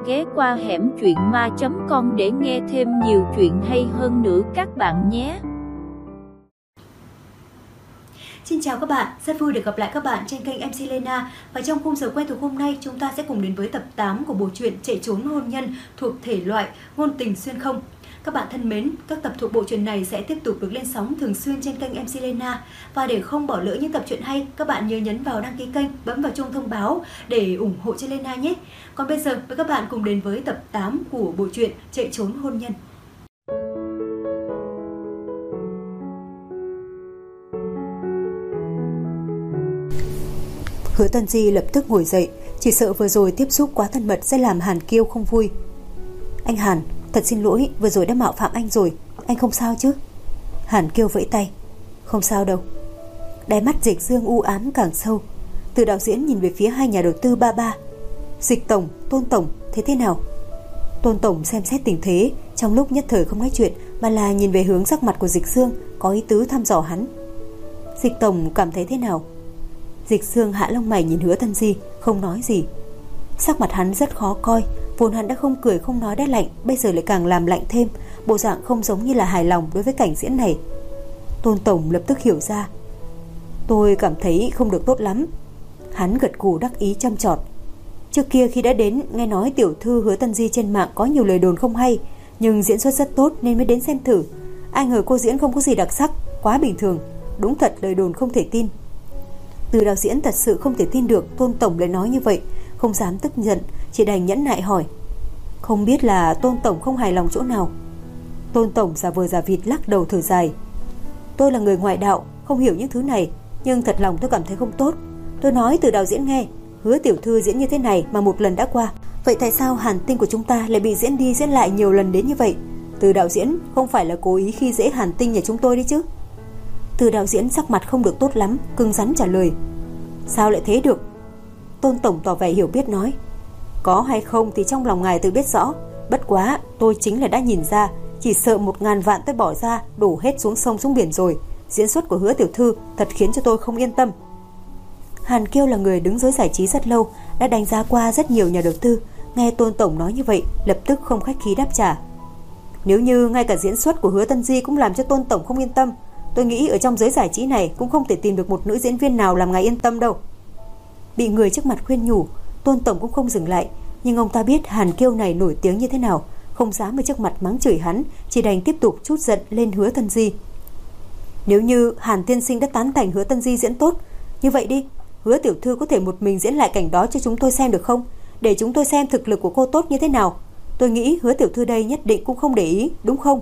ghé qua hẻm truyện ma.com để nghe thêm nhiều chuyện hay hơn nữa các bạn nhé. Xin chào các bạn, rất vui được gặp lại các bạn trên kênh MC Lena. Và trong khung giờ quen thuộc hôm nay, chúng ta sẽ cùng đến với tập 8 của bộ truyện Chạy trốn hôn nhân thuộc thể loại ngôn tình xuyên không. Các bạn thân mến, các tập thuộc bộ truyện này sẽ tiếp tục được lên sóng thường xuyên trên kênh MC Lena. Và để không bỏ lỡ những tập truyện hay, các bạn nhớ nhấn vào đăng ký kênh, bấm vào chuông thông báo để ủng hộ cho Lena nhé. Còn bây giờ, mời các bạn cùng đến với tập 8 của bộ truyện Chạy trốn hôn nhân. Hứa Tân Di lập tức ngồi dậy, chỉ sợ vừa rồi tiếp xúc quá thân mật sẽ làm Hàn Kiêu không vui. Anh Hàn, thật xin lỗi, vừa rồi đã mạo phạm anh rồi, anh không sao chứ? Hàn Kiêu vẫy tay. Không sao đâu. Đáy mắt Dịch Dương u ám càng sâu. Từ đạo diễn nhìn về phía hai nhà đầu tư ba. Dịch tổng, Tôn tổng, thế nào? Tôn tổng xem xét tình thế, trong lúc nhất thời không nói chuyện mà là nhìn về hướng sắc mặt của Dịch Dương, có ý tứ thăm dò hắn. Dịch tổng cảm thấy thế nào? Dịch Dương hạ lông mày nhìn Hứa Tân Di, không nói gì. Sắc mặt hắn rất khó coi, vốn hắn đã không cười không nói đã lạnh, bây giờ lại càng làm lạnh thêm, bộ dạng không giống như là hài lòng đối với cảnh diễn này. Tôn tổng lập tức hiểu ra. Tôi cảm thấy không được tốt lắm. Hắn gật gù đắc ý chăm chọt. Trước kia khi đã đến, nghe nói tiểu thư Hứa Tân Di trên mạng có nhiều lời đồn không hay, nhưng diễn xuất rất tốt nên mới đến xem thử. Ai ngờ cô diễn không có gì đặc sắc, quá bình thường. Đúng thật lời đồn không thể tin. Từ đạo diễn thật sự không thể tin được Tôn tổng lại nói như vậy, không dám tức giận, chỉ đành nhẫn nại hỏi. Không biết là Tôn tổng không hài lòng chỗ nào? Tôn tổng giả vờ giả vịt lắc đầu thở dài. Tôi là người ngoại đạo, không hiểu những thứ này, nhưng thật lòng tôi cảm thấy không tốt. Tôi nói từ đạo diễn nghe, Hứa tiểu thư diễn như thế này mà một lần đã qua, vậy tại sao Hàn Tinh của chúng ta lại bị diễn đi diễn lại nhiều lần đến như vậy? Từ đạo diễn không phải là cố ý khi dễ Hàn Tinh nhà chúng tôi đi chứ? Từ đạo diễn sắc mặt không được tốt lắm, cứng rắn trả lời. Sao lại thế được? Tôn tổng tỏ vẻ hiểu biết nói. Có hay không thì trong lòng ngài tự biết rõ, bất quá tôi chính là đã nhìn ra, chỉ sợ 1000 vạn tôi bỏ ra đổ hết xuống sông xuống biển rồi. Diễn xuất của Hứa tiểu thư thật khiến cho tôi không yên tâm. Hàn Kiêu là người đứng giới giải trí rất lâu, đã đánh giá qua rất nhiều nhà đầu tư, nghe Tôn tổng nói như vậy lập tức không khách khí đáp trả. Nếu như ngay cả diễn xuất của Hứa Tân Di cũng làm cho Tôn tổng không yên tâm, tôi nghĩ ở trong giới giải trí này cũng không thể tìm được một nữ diễn viên nào làm ngài yên tâm đâu. Bị người trước mặt khuyên nhủ, Tôn tổng cũng không dừng lại, nhưng ông ta biết Hàn Kiêu này nổi tiếng như thế nào, không dám ở trước mặt mắng chửi hắn, chỉ đành tiếp tục trút giận lên Hứa Tân Di. Nếu như Hàn tiên sinh đã tán thành Hứa Tân Di diễn tốt, như vậy đi, Hứa tiểu thư có thể một mình diễn lại cảnh đó cho chúng tôi xem được không? Để chúng tôi xem thực lực của cô tốt như thế nào. Tôi nghĩ Hứa tiểu thư đây nhất định cũng không để ý, đúng không?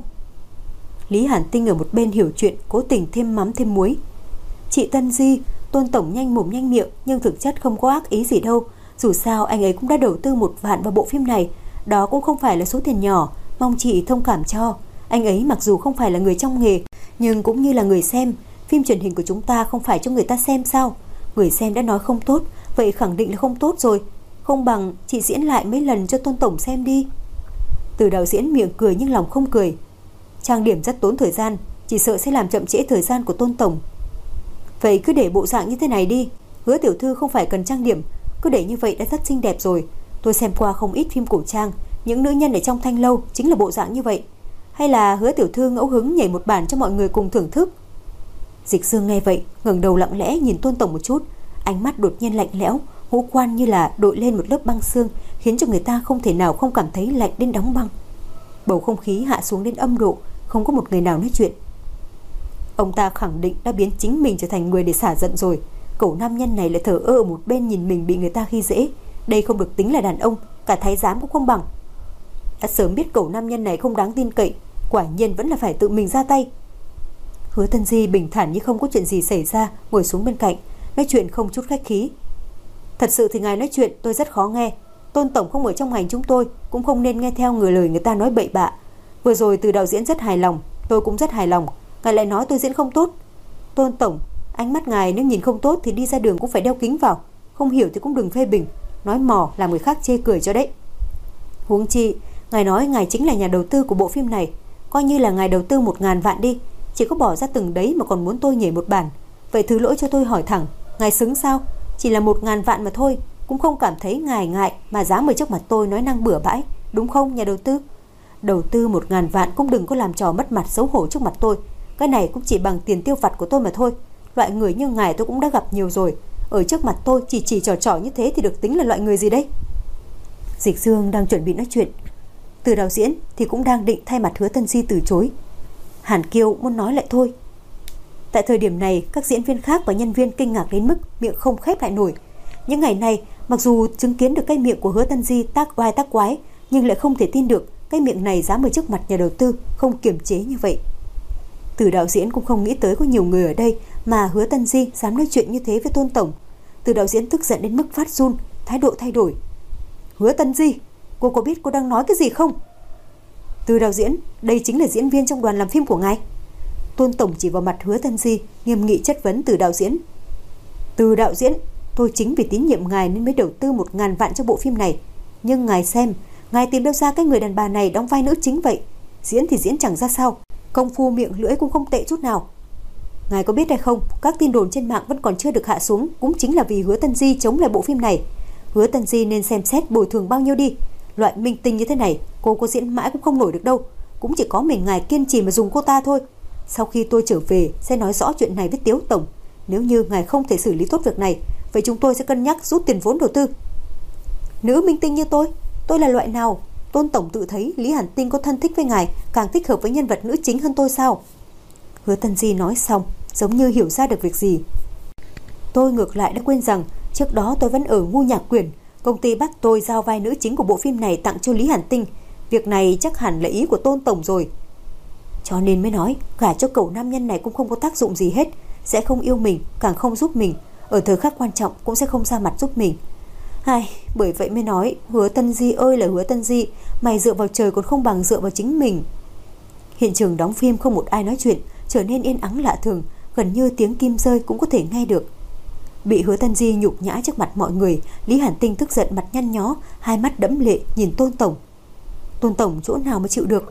Lý Hàn Tinh ở một bên hiểu chuyện, cố tình thêm mắm thêm muối. Chị Tân Di, Tôn tổng nhanh mồm nhanh miệng, nhưng thực chất không có ác ý gì đâu. Dù sao anh ấy cũng đã đầu tư 1 vạn vào bộ phim này, đó cũng không phải là số tiền nhỏ, mong chị thông cảm cho. Anh ấy mặc dù không phải là người trong nghề, nhưng cũng như là người xem. Phim truyền hình của chúng ta không phải cho người ta xem sao? Người xem đã nói không tốt, vậy khẳng định là không tốt rồi. Không bằng chị diễn lại mấy lần cho Tôn tổng xem đi. Từ đạo diễn miệng cười nhưng lòng không cười. Trang điểm rất tốn thời gian, chỉ sợ sẽ làm chậm trễ thời gian của Tôn tổng. Vậy cứ để bộ dạng như thế này đi, Hứa tiểu thư không phải cần trang điểm, cứ để như vậy đã rất xinh đẹp rồi. Tôi xem qua không ít phim cổ trang, những nữ nhân ở trong thanh lâu chính là bộ dạng như vậy. Hay là Hứa tiểu thư ngẫu hứng nhảy một bản cho mọi người cùng thưởng thức? Dịch Dương nghe vậy, ngẩng đầu lặng lẽ nhìn Tôn tổng một chút, ánh mắt đột nhiên lạnh lẽo, ngũ quan như là đội lên một lớp băng xương, khiến cho người ta không thể nào không cảm thấy lạnh đến đóng băng. Bầu không khí hạ xuống đến âm độ, không có một người nào nói chuyện. Ông ta khẳng định đã biến chính mình trở thành người để xả giận rồi. Cẩu nam nhân này lại thờ ơ ở một bên nhìn mình bị người ta khi dễ. Đây không được tính là đàn ông, cả thái giám cũng không bằng. Đã sớm biết cẩu nam nhân này không đáng tin cậy, quả nhiên vẫn là phải tự mình ra tay. Hứa Tân Di bình thản như không có chuyện gì xảy ra, ngồi xuống bên cạnh, nói chuyện không chút khách khí. Thật sự thì ngài nói chuyện tôi rất khó nghe. Tôn tổng không ở trong ngành chúng tôi, cũng không nên nghe theo lời người ta nói bậy bạ. Vừa rồi từ đạo diễn rất hài lòng, tôi cũng rất hài lòng, ngài lại nói tôi diễn không tốt. Tôn tổng, ánh mắt ngài nếu nhìn không tốt thì đi ra đường cũng phải đeo kính vào, không hiểu thì cũng đừng phê bình, nói mò làm người khác chê cười cho đấy. Huống chi, ngài nói ngài chính là nhà đầu tư của bộ phim này, coi như là ngài đầu tư 1000 vạn đi, chỉ có bỏ ra từng đấy mà còn muốn tôi nhảy một bản. Vậy thứ lỗi cho tôi hỏi thẳng, ngài xứng sao? Chỉ là 1000 vạn mà thôi, cũng không cảm thấy ngài ngại mà dám ở trước mặt tôi nói năng bừa bãi, đúng không nhà đầu tư? Đầu tư 1.000 vạn cũng đừng có làm trò mất mặt xấu hổ trước mặt tôi. Cái này cũng chỉ bằng tiền tiêu vặt của tôi mà thôi. Loại người như ngài tôi cũng đã gặp nhiều rồi. Ở trước mặt tôi chỉ trò như thế thì được tính là loại người gì đấy? Dịch Dương đang chuẩn bị nói chuyện. Từ đạo diễn thì cũng đang định thay mặt Hứa Tân Di từ chối. Hàn Kiêu muốn nói lại thôi. Tại thời điểm này, các diễn viên khác và nhân viên kinh ngạc đến mức miệng không khép lại nổi. Những ngày này, mặc dù chứng kiến được cái miệng của Hứa Tân Di tác oai tác quái, nhưng lại không thể tin được cái miệng này dám ở trước mặt nhà đầu tư không kiềm chế như vậy. Từ đạo diễn cũng không nghĩ tới có nhiều người ở đây mà Hứa Tân Di dám nói chuyện như thế với Tôn tổng. Từ đạo diễn tức giận đến mức phát run, thái độ thay đổi. Hứa Tân Di, cô có biết cô đang nói cái gì không? Từ đạo diễn, đây chính là diễn viên trong đoàn làm phim của ngài. Tôn tổng chỉ vào mặt Hứa Tân Di, nghiêm nghị chất vấn Từ đạo diễn. Từ đạo diễn, tôi chính vì tín nhiệm ngài nên mới đầu tư 1.000 vạn cho bộ phim này. Nhưng ngài xem, ngài tìm đâu ra cái người đàn bà này đóng vai nữ chính vậy? Diễn thì diễn chẳng ra sao, công phu miệng lưỡi cũng không tệ chút nào. Ngài có biết hay không, các tin đồn trên mạng vẫn còn chưa được hạ xuống cũng chính là vì Hứa Tân Di chống lại bộ phim này. Hứa Tân Di nên xem xét bồi thường bao nhiêu đi. Loại minh tinh như thế này, cô có diễn mãi cũng không nổi được đâu. Cũng chỉ có mình ngài kiên trì mà dùng cô ta thôi. Sau khi tôi trở về sẽ nói rõ chuyện này với Tiếu tổng. Nếu như ngài không thể xử lý tốt việc này, vậy chúng tôi sẽ cân nhắc rút tiền vốn đầu tư. Nữ minh tinh như tôi là loại nào? Tôn tổng tự thấy Lý Hàn Tinh có thân thích với ngài càng thích hợp với nhân vật nữ chính hơn tôi sao? Hứa Tân Di nói xong giống như hiểu ra được việc gì. Tôi ngược lại đã quên rằng trước đó tôi vẫn ở Ngu Nhạc Quyển. Công ty bắt tôi giao vai nữ chính của bộ phim này tặng cho Lý Hàn Tinh. Việc này chắc hẳn là ý của Tôn tổng rồi. Cho nên mới nói gả cho cậu nam nhân này cũng không có tác dụng gì hết. Sẽ không yêu mình, càng không giúp mình. Ở thời khắc quan trọng cũng sẽ không ra mặt giúp mình. Bởi vậy mới nói Hứa Tân Di ơi là Hứa Tân Di, mày dựa vào trời còn không bằng dựa vào chính mình. Hiện trường đóng phim không một ai nói chuyện, trở nên yên ắng lạ thường, gần như tiếng kim rơi cũng có thể nghe được. Bị Hứa Tân Di nhục nhã trước mặt mọi người, Lý Hàn Tinh tức giận mặt nhăn nhó, hai mắt đẫm lệ nhìn Tôn tổng. Tôn tổng chỗ nào mà chịu được.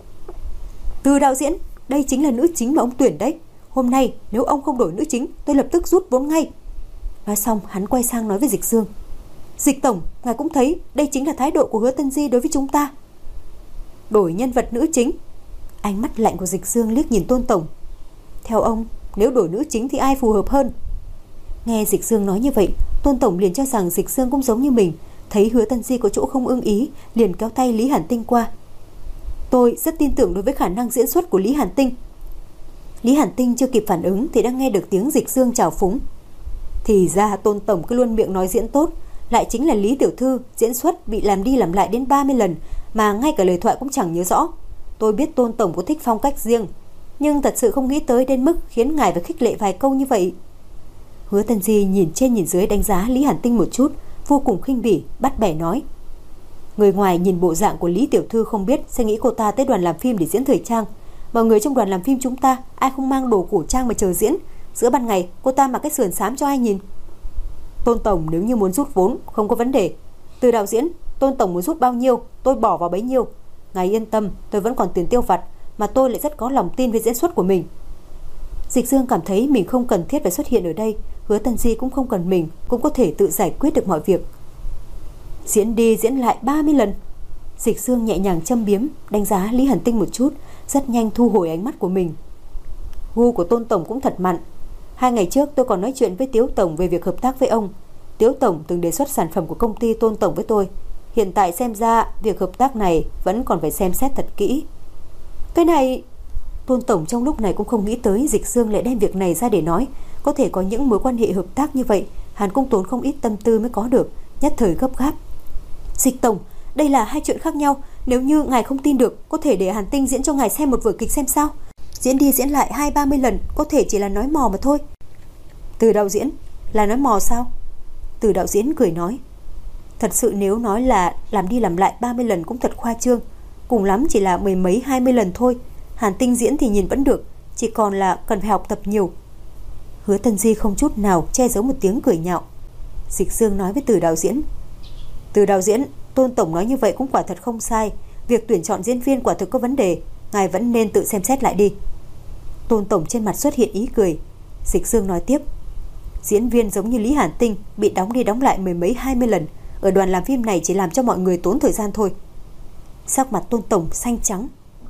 Từ đạo diễn, đây chính là nữ chính mà ông tuyển đấy. Hôm nay nếu ông không đổi nữ chính, tôi lập tức rút vốn ngay. Nói xong hắn quay sang nói với Dịch Dương. Dịch tổng, ngài cũng thấy đây chính là thái độ của Hứa Tân Di đối với chúng ta. Đổi nhân vật nữ chính? Ánh mắt lạnh của Dịch Dương liếc nhìn Tôn tổng. Theo ông, nếu đổi nữ chính thì ai phù hợp hơn? Nghe Dịch Dương nói như vậy, Tôn tổng liền cho rằng Dịch Dương cũng giống như mình, thấy Hứa Tân Di có chỗ không ưng ý, liền kéo tay Lý Hàn Tinh qua. Tôi rất tin tưởng đối với khả năng diễn xuất của Lý Hàn Tinh. Lý Hàn Tinh chưa kịp phản ứng thì đã nghe được tiếng Dịch Dương chào phúng. Thì ra Tôn tổng cứ luôn miệng nói diễn tốt, lại chính là Lý tiểu thư diễn xuất bị làm đi làm lại đến 30 lần mà ngay cả lời thoại cũng chẳng nhớ rõ. Tôi biết Tôn tổng có thích phong cách riêng, nhưng thật sự không nghĩ tới đến mức khiến ngài phải khích lệ vài câu như vậy. Hứa Tân Di nhìn trên nhìn dưới đánh giá Lý Hàn Tinh một chút, vô cùng khinh bỉ, bắt bẻ nói. Người ngoài nhìn bộ dạng của Lý tiểu thư không biết sẽ nghĩ cô ta tới đoàn làm phim để diễn thời trang. Mọi người trong đoàn làm phim chúng ta ai không mang đồ cổ trang mà chờ diễn. Giữa ban ngày cô ta mặc cái sườn xám cho ai nhìn. Tôn tổng nếu như muốn rút vốn không có vấn đề. Từ đạo diễn, Tôn tổng muốn rút bao nhiêu tôi bỏ vào bấy nhiêu. Ngài yên tâm, tôi vẫn còn tiền tiêu vặt, mà tôi lại rất có lòng tin với diễn xuất của mình. Dịch Dương cảm thấy mình không cần thiết phải xuất hiện ở đây. Hứa Tân Di cũng không cần mình, cũng có thể tự giải quyết được mọi việc. Diễn đi diễn lại 30 lần. Dịch Dương nhẹ nhàng châm biếm, đánh giá Lý Hàn Tinh một chút, rất nhanh thu hồi ánh mắt của mình. Gu của Tôn tổng cũng thật mặn. 2 ngày trước tôi còn nói chuyện với Tiếu tổng về việc hợp tác với ông. Tiếu tổng từng đề xuất sản phẩm của công ty Tôn tổng với tôi. Hiện tại xem ra việc hợp tác này vẫn còn phải xem xét thật kỹ. Cái này... Tôn tổng trong lúc này cũng không nghĩ tới Dịch Dương lại đem việc này ra để nói. Có thể có những mối quan hệ hợp tác như vậy, hắn cũng tốn không ít tâm tư mới có được, nhất thời gấp gáp. Dịch tổng, đây là hai chuyện khác nhau. Nếu như ngài không tin được, có thể để Hàn Tinh diễn cho ngài xem một vở kịch xem sao. Diễn đi diễn lại 20-30 lần có thể chỉ là nói mò mà thôi. Từ đạo diễn, là nói mò sao? Từ đạo diễn cười nói. Thật sự nếu nói là làm đi làm lại 30 lần cũng thật khoa trương. Cùng lắm chỉ là 10 mấy 20 lần thôi. Hàn Tinh diễn thì nhìn vẫn được, chỉ còn là cần phải học tập nhiều. Hứa Tân Di không chút nào che giấu một tiếng cười nhạo. Dịch Dương nói với Từ đạo diễn. Từ đạo diễn, Tôn tổng nói như vậy cũng quả thật không sai. Việc tuyển chọn diễn viên quả thực có vấn đề, ngài vẫn nên tự xem xét lại đi. Tôn tổng trên mặt xuất hiện ý cười. Dịch Dương nói tiếp. Diễn viên giống như Lý Hàn Tinh bị đóng đi đóng lại 10 mấy 20 lần, ở đoàn làm phim này chỉ làm cho mọi người tốn thời gian thôi. Sắc mặt Tôn tổng xanh trắng.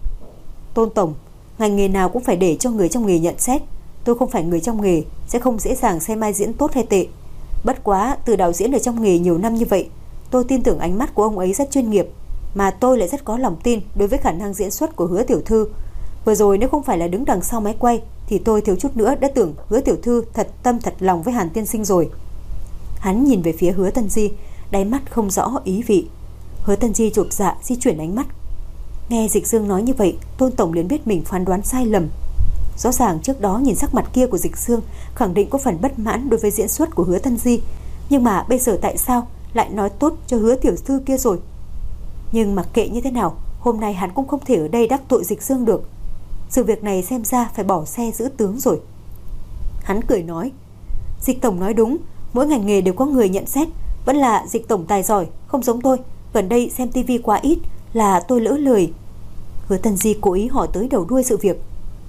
Tôn tổng, ngành nghề nào cũng phải để cho người trong nghề nhận xét. Tôi không phải người trong nghề, sẽ không dễ dàng xem ai diễn tốt hay tệ. Bất quá từ đạo diễn ở trong nghề nhiều năm như vậy, tôi tin tưởng ánh mắt của ông ấy rất chuyên nghiệp, mà tôi lại rất có lòng tin đối với khả năng diễn xuất của Hứa tiểu thư. Vừa rồi nếu không phải là đứng đằng sau máy quay thì tôi thiếu chút nữa đã tưởng Hứa tiểu thư thật tâm thật lòng với Hàn tiên sinh rồi. Hắn nhìn về phía Hứa Tân Di, đáy mắt không rõ ý vị. Hứa Tân Di chột dạ di chuyển ánh mắt. Nghe Dịch Dương nói như vậy, Tôn tổng liền biết mình phán đoán sai lầm. Rõ ràng trước đó nhìn sắc mặt kia của Dịch Dương khẳng định có phần bất mãn đối với diễn xuất của Hứa Tân Di, nhưng mà bây giờ tại sao lại nói tốt cho Hứa tiểu thư kia rồi? Nhưng mặc kệ như thế nào, hôm nay hắn cũng không thể ở đây đắc tội Dịch Dương được. Sự việc này xem ra phải bỏ xe giữ tướng rồi. Hắn cười nói, Dịch tổng nói đúng, mỗi ngành nghề đều có người nhận xét. Vẫn là Dịch tổng tài giỏi, không giống tôi. Gần đây xem tivi quá ít, là tôi lỡ lời. Hứa Tân Di cố ý hỏi tới đầu đuôi sự việc.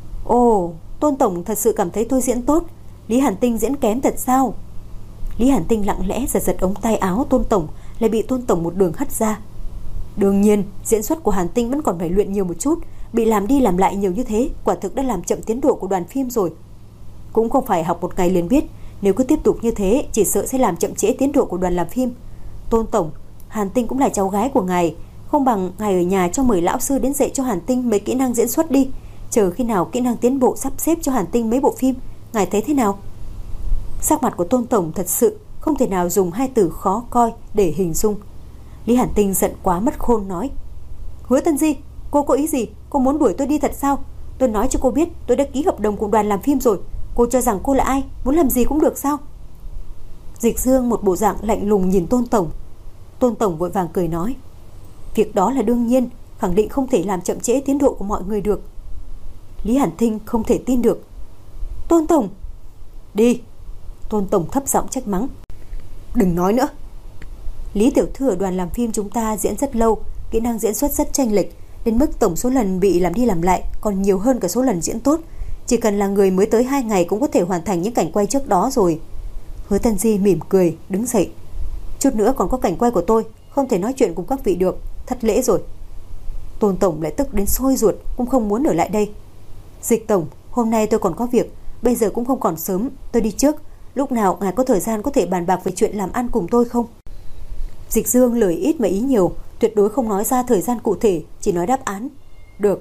Ồ, Tôn tổng thật sự cảm thấy tôi diễn tốt, Lý Hàn Tinh diễn kém thật sao? Lý Hàn Tinh lặng lẽ giật giật ống tay áo Tôn tổng, lại bị Tôn tổng một đường hất ra. Đương nhiên, diễn xuất của Hàn Tinh vẫn còn phải luyện nhiều một chút, bị làm đi làm lại nhiều như thế, quả thực đã làm chậm tiến độ của đoàn phim rồi. Cũng không phải học một ngày liền biết, nếu cứ tiếp tục như thế, chỉ sợ sẽ làm chậm trễ tiến độ của đoàn làm phim. Tôn tổng, Hàn Tinh cũng là cháu gái của ngài, không bằng ngài ở nhà cho mời lão sư đến dạy cho Hàn Tinh mấy kỹ năng diễn xuất đi. Chờ khi nào kỹ năng tiến bộ sắp xếp cho Hàn Tinh mấy bộ phim, ngài thấy thế nào? Sắc mặt của Tôn tổng thật sự không thể nào dùng hai từ khó coi để hình dung. Lý Hàn Tinh giận quá mất khôn nói, Hứa Tân Di, cô có ý gì? Cô muốn đuổi tôi đi thật sao? Tôi nói cho cô biết, tôi đã ký hợp đồng cùng đoàn làm phim rồi. Cô cho rằng cô là ai? Muốn làm gì cũng được sao? Dịch Dương một bộ dạng lạnh lùng nhìn Tôn tổng. Tôn tổng vội vàng cười nói, việc đó là đương nhiên, khẳng định không thể làm chậm trễ tiến độ của mọi người được. Lý Hàn Tinh không thể tin được. Tôn tổng, đi. Tôn tổng thấp giọng trách mắng, đừng nói nữa. Lý tiểu thư ở đoàn làm phim chúng ta diễn rất lâu, kỹ năng diễn xuất rất chênh lệch, đến mức tổng số lần bị làm đi làm lại còn nhiều hơn cả số lần diễn tốt. Chỉ cần là người mới tới 2 ngày cũng có thể hoàn thành những cảnh quay trước đó rồi. Hứa Tân Di mỉm cười đứng dậy, chút nữa còn có cảnh quay của tôi, không thể nói chuyện cùng các vị được, thất lễ rồi. Tôn tổng lại tức đến sôi ruột, cũng không muốn ở lại đây. Dịch tổng, hôm nay tôi còn có việc, bây giờ cũng không còn sớm, tôi đi trước. Lúc nào ngài có thời gian có thể bàn bạc về chuyện làm ăn cùng tôi không? Dịch Dương lời ít mà ý nhiều, tuyệt đối không nói ra thời gian cụ thể, chỉ nói đáp án. Được.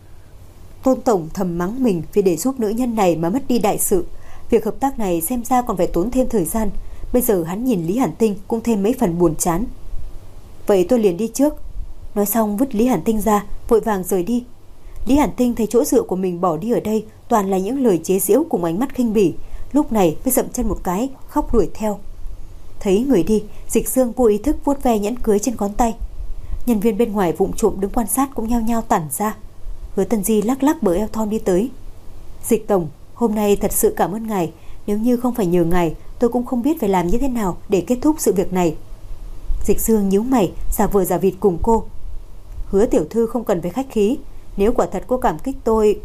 Tôn tổng thầm mắng mình vì để giúp nữ nhân này mà mất đi đại sự. Việc hợp tác này xem ra còn phải tốn thêm thời gian. Bây giờ hắn nhìn Lý Hàn Tinh cũng thêm mấy phần buồn chán. Vậy tôi liền đi trước. Nói xong vứt Lý Hàn Tinh ra, vội vàng rời đi. Lý Hàn Tinh thấy chỗ dựa của mình bỏ đi ở đây toàn là những lời chế giễu cùng ánh mắt khinh bỉ, lúc này mới dậm chân một cái, khóc đuổi theo. Thấy người đi, Dịch Dương vô ý thức vuốt ve nhẫn cưới trên ngón tay. Nhân viên bên ngoài vụng trộm đứng quan sát cũng nhao nhao tản ra. Hứa Tân Di lắc lắc bờ eo thon đi tới. Dịch tổng, hôm nay thật sự cảm ơn ngài, nếu như không phải nhờ ngài, tôi cũng không biết phải làm như thế nào để kết thúc sự việc này. Dịch Dương nhíu mày, giả vờ giả vịt cùng cô. Hứa tiểu thư không cần phải khách khí, nếu quả thật cô cảm kích tôi.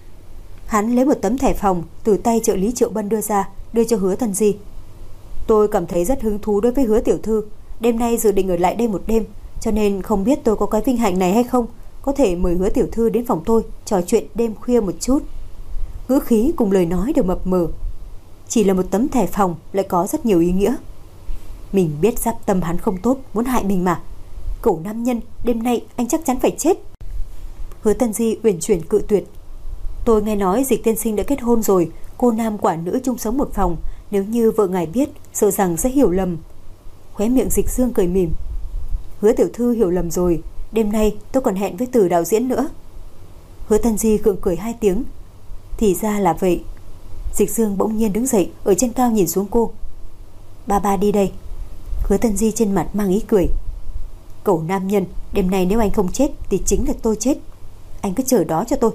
Hắn lấy một tấm thẻ phòng từ tay trợ lý Triệu Bân đưa ra, đưa cho Hứa Tân Di. Tôi cảm thấy rất hứng thú đối với Hứa tiểu thư, đêm nay dự định ở lại đây một đêm, cho nên không biết tôi có cái vinh hạnh này hay không, có thể mời Hứa tiểu thư đến phòng tôi trò chuyện đêm khuya một chút. Ngữ khí cùng lời nói đều mập mờ. Chỉ là một tấm thẻ phòng lại có rất nhiều ý nghĩa. Mình biết giáp tâm hắn không tốt, muốn hại mình mà. Cẩu nam nhân, đêm nay anh chắc chắn phải chết. Hứa Tân Di uyển chuyển cự tuyệt. Tôi nghe nói Dịch tiên sinh đã kết hôn rồi, cô nam quả nữ chung sống một phòng, nếu như vợ ngài biết, sợ rằng sẽ hiểu lầm. Khóe miệng Dịch Dương cười mỉm. Hứa tiểu thư hiểu lầm rồi, đêm nay tôi còn hẹn với Từ đạo diễn nữa. Hứa Tân Di gượng cười 2 tiếng. Thì ra là vậy. Dịch Dương bỗng nhiên đứng dậy, ở trên cao nhìn xuống cô. Ba đi đây. Hứa Tân Di trên mặt mang ý cười. Cẩu nam nhân, đêm nay nếu anh không chết thì chính là tôi chết. Anh cứ chờ đó cho tôi.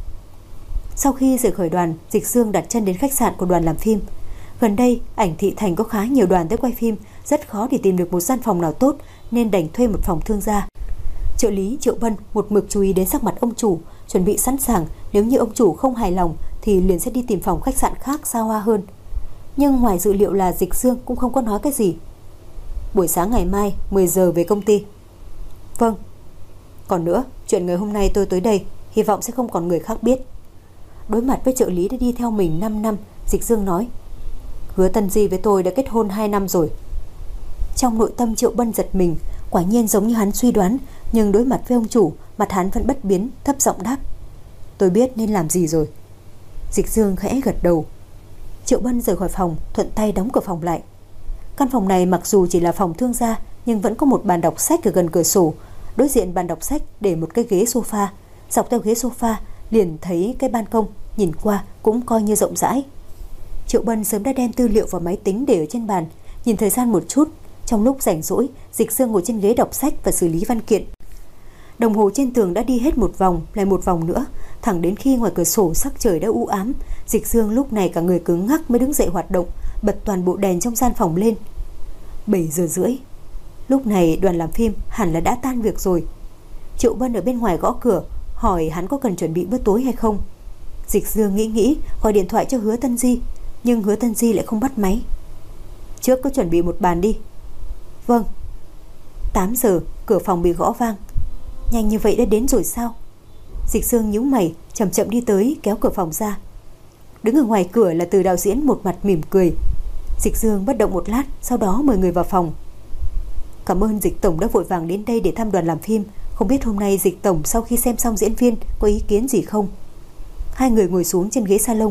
Sau khi rời khỏi đoàn, Dịch Dương đặt chân đến khách sạn của đoàn làm phim. Gần đây, Ảnh Thị Thành có khá nhiều đoàn tới quay phim, rất khó để tìm được một gian phòng nào tốt, nên đành thuê một phòng thương gia. Trợ lý Triệu Bân một mực chú ý đến sắc mặt ông chủ, chuẩn bị sẵn sàng nếu như ông chủ không hài lòng thì liền sẽ đi tìm phòng khách sạn khác xa hoa hơn. Nhưng ngoài dự liệu là Dịch Dương cũng không có nói cái gì. buổi sáng ngày mai 10 giờ về công ty. Vâng. Còn nữa, chuyện ngày hôm nay tôi tới đây, hy vọng sẽ không còn người khác biết. Đối mặt với trợ lý đã đi theo mình 5 năm, Dịch Dương nói: Hứa Tân Di với tôi đã kết hôn 2 năm rồi. Trong nội tâm Triệu Bân giật mình, quả nhiên giống như hắn suy đoán, nhưng đối mặt với ông chủ, mặt hắn vẫn bất biến, thấp giọng đáp: Tôi biết nên làm gì rồi. Dịch Dương khẽ gật đầu. Triệu Bân rời khỏi phòng, thuận tay đóng cửa phòng lại. Căn phòng này mặc dù chỉ là phòng thương gia, nhưng vẫn có một bàn đọc sách ở gần cửa sổ. Đối diện bàn đọc sách để một cái ghế sofa, dọc theo ghế sofa liền thấy cái ban công, nhìn qua cũng coi như rộng rãi. Triệu Bân sớm đã đem tư liệu vào máy tính để ở trên bàn, nhìn thời gian một chút. Trong lúc rảnh rỗi, Dịch Dương ngồi trên ghế đọc sách và xử lý văn kiện. Đồng hồ trên tường đã đi hết một vòng, lại một vòng nữa, thẳng đến khi ngoài cửa sổ sắc trời đã u ám. Dịch Dương lúc này cả người cứng ngắc mới đứng dậy hoạt động, bật toàn bộ đèn trong gian phòng lên. 7 giờ rưỡi. Lúc này đoàn làm phim hẳn là đã tan việc rồi. Triệu Bân ở bên ngoài gõ cửa, hỏi hắn có cần chuẩn bị bữa tối hay không. Dịch Dương nghĩ gọi điện thoại cho Hứa Tân Di, nhưng Hứa Tân Di lại không bắt máy. Trước có chuẩn bị một bàn đi. Vâng. 8 giờ, cửa phòng bị gõ vang. Nhanh như vậy đã đến rồi sao? Dịch Dương nhíu mày, chậm chậm đi tới, kéo cửa phòng ra. Đứng ở ngoài cửa là Từ đạo diễn, một mặt mỉm cười. Dịch Dương bất động một lát, sau đó mời người vào phòng. Cảm ơn Dịch tổng đã vội vàng đến đây để thăm đoàn làm phim. Không biết hôm nay Dịch tổng sau khi xem xong diễn viên có ý kiến gì không? Hai người ngồi xuống trên ghế salon.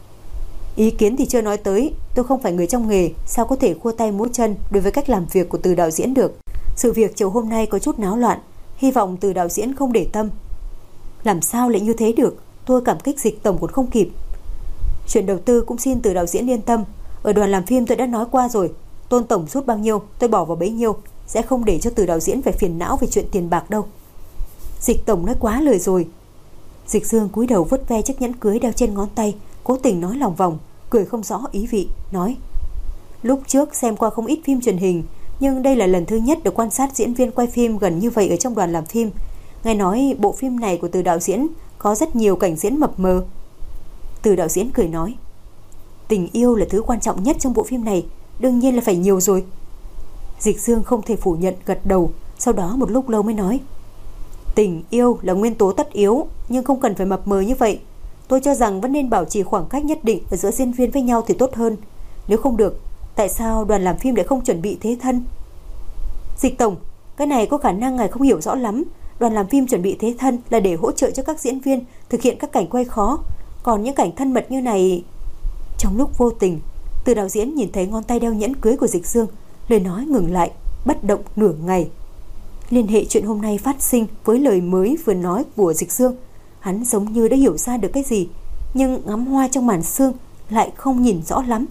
Ý kiến thì chưa nói tới, tôi không phải người trong nghề, sao có thể khua tay múa chân đối với cách làm việc của Từ đạo diễn được. Sự việc chiều hôm nay có chút náo loạn, hy vọng Từ đạo diễn không để tâm. Làm sao lại như thế được, tôi cảm kích Dịch tổng còn không kịp. Chuyện đầu tư cũng xin Từ đạo diễn yên tâm, ở đoàn làm phim tôi đã nói qua rồi, Tôn tổng rút bao nhiêu tôi bỏ vào bấy nhiêu, sẽ không để cho Từ đạo diễn phải phiền não về chuyện tiền bạc đâu. Dịch tổng nói quá lời rồi. Dịch Dương cúi đầu vuốt ve chiếc nhẫn cưới đeo trên ngón tay, cố tình nói lòng vòng, cười không rõ ý vị, nói: Lúc trước xem qua không ít phim truyền hình, nhưng đây là lần thứ nhất được quan sát diễn viên quay phim gần như vậy ở trong đoàn làm phim. Nghe nói bộ phim này của Từ đạo diễn có rất nhiều cảnh diễn mập mờ. Từ đạo diễn cười nói: Tình yêu là thứ quan trọng nhất trong bộ phim này, đương nhiên là phải nhiều rồi. Dịch Dương không thể phủ nhận, gật đầu. Sau đó một lúc lâu mới nói: Tình yêu là nguyên tố tất yếu, nhưng không cần phải mập mờ như vậy. Tôi cho rằng vẫn nên bảo trì khoảng cách nhất định ở giữa diễn viên với nhau thì tốt hơn. Nếu không được, tại sao đoàn làm phim lại không chuẩn bị thế thân? Dịch tổng, cái này có khả năng ngài không hiểu rõ lắm. Đoàn làm phim chuẩn bị thế thân là để hỗ trợ cho các diễn viên thực hiện các cảnh quay khó. Còn những cảnh thân mật như này... Trong lúc vô tình, Từ đạo diễn nhìn thấy ngón tay đeo nhẫn cưới của Dịch Dương, lời nói ngừng lại, bất động nửa ngày. Liên hệ chuyện hôm nay phát sinh với lời mới vừa nói của Dịch Dương, hắn giống như đã hiểu ra được cái gì, nhưng ngắm hoa trong màn sương lại không nhìn rõ lắm.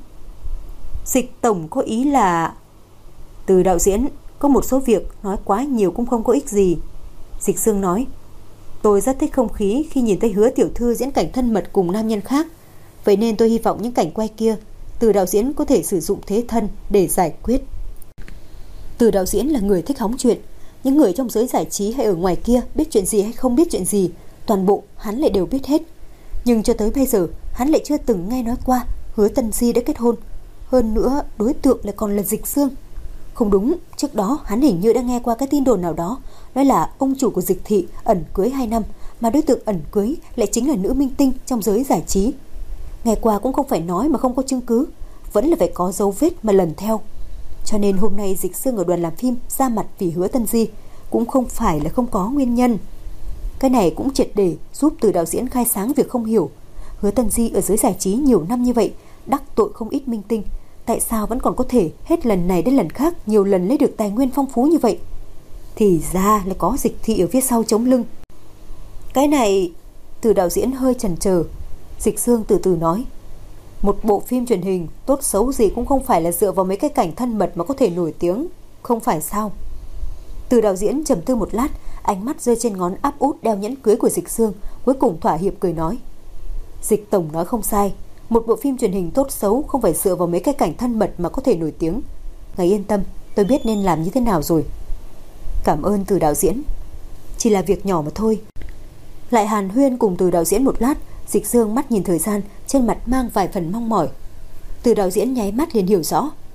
Dịch tổng có ý là... Từ đạo diễn, có một số việc nói quá nhiều cũng không có ích gì. Dịch Dương nói: Tôi rất thích không khí khi nhìn thấy Hứa tiểu thư diễn cảnh thân mật cùng nam nhân khác. Vậy nên tôi hy vọng những cảnh quay kia Từ đạo diễn có thể sử dụng thế thân để giải quyết. Từ đạo diễn là người thích hóng chuyện. Những người trong giới giải trí hay ở ngoài kia biết chuyện gì hay không biết chuyện gì, toàn bộ hắn lại đều biết hết. Nhưng cho tới bây giờ hắn lại chưa từng nghe nói qua Hứa Tân Di đã kết hôn. Hơn nữa đối tượng lại còn là Dịch Dương. Không đúng, trước đó hắn hình như đã nghe qua cái tin đồn nào đó, nói là ông chủ của Dịch thị ẩn cưới 2 năm, mà đối tượng ẩn cưới lại chính là nữ minh tinh trong giới giải trí. Nghe qua cũng không phải nói mà không có chứng cứ, vẫn là phải có dấu vết mà lần theo. Cho nên hôm nay Dịch Dương ở đoàn làm phim ra mặt vì Hứa Tân Di cũng không phải là không có nguyên nhân. Cái này cũng triệt để giúp Từ đạo diễn khai sáng việc không hiểu. Hứa Tân Di ở giới giải trí nhiều năm như vậy, đắc tội không ít minh tinh, tại sao vẫn còn có thể hết lần này đến lần khác nhiều lần lấy được tài nguyên phong phú như vậy? Thì ra là có Dịch thị ở phía sau chống lưng. Cái này... Từ đạo diễn hơi chần chờ. Dịch Dương từ từ nói: Một bộ phim truyền hình tốt xấu gì cũng không phải là dựa vào mấy cái cảnh thân mật mà có thể nổi tiếng, không phải sao? Từ đạo diễn trầm tư một lát, ánh mắt rơi trên ngón áp út đeo nhẫn cưới của Dịch Dương, cuối cùng thỏa hiệp cười nói: Dịch tổng nói không sai, một bộ phim truyền hình tốt xấu không phải dựa vào mấy cái cảnh thân mật mà có thể nổi tiếng. Ngài yên tâm, tôi biết nên làm như thế nào rồi. Cảm ơn Từ đạo diễn. Chỉ là việc nhỏ mà thôi. Lại hàn huyên cùng Từ đạo diễn một lát, Dịch Dương mắt nhìn thời gian, trên mặt mang vài phần mong mỏi. Từ đạo diễn nháy mắt liền hiểu rõ.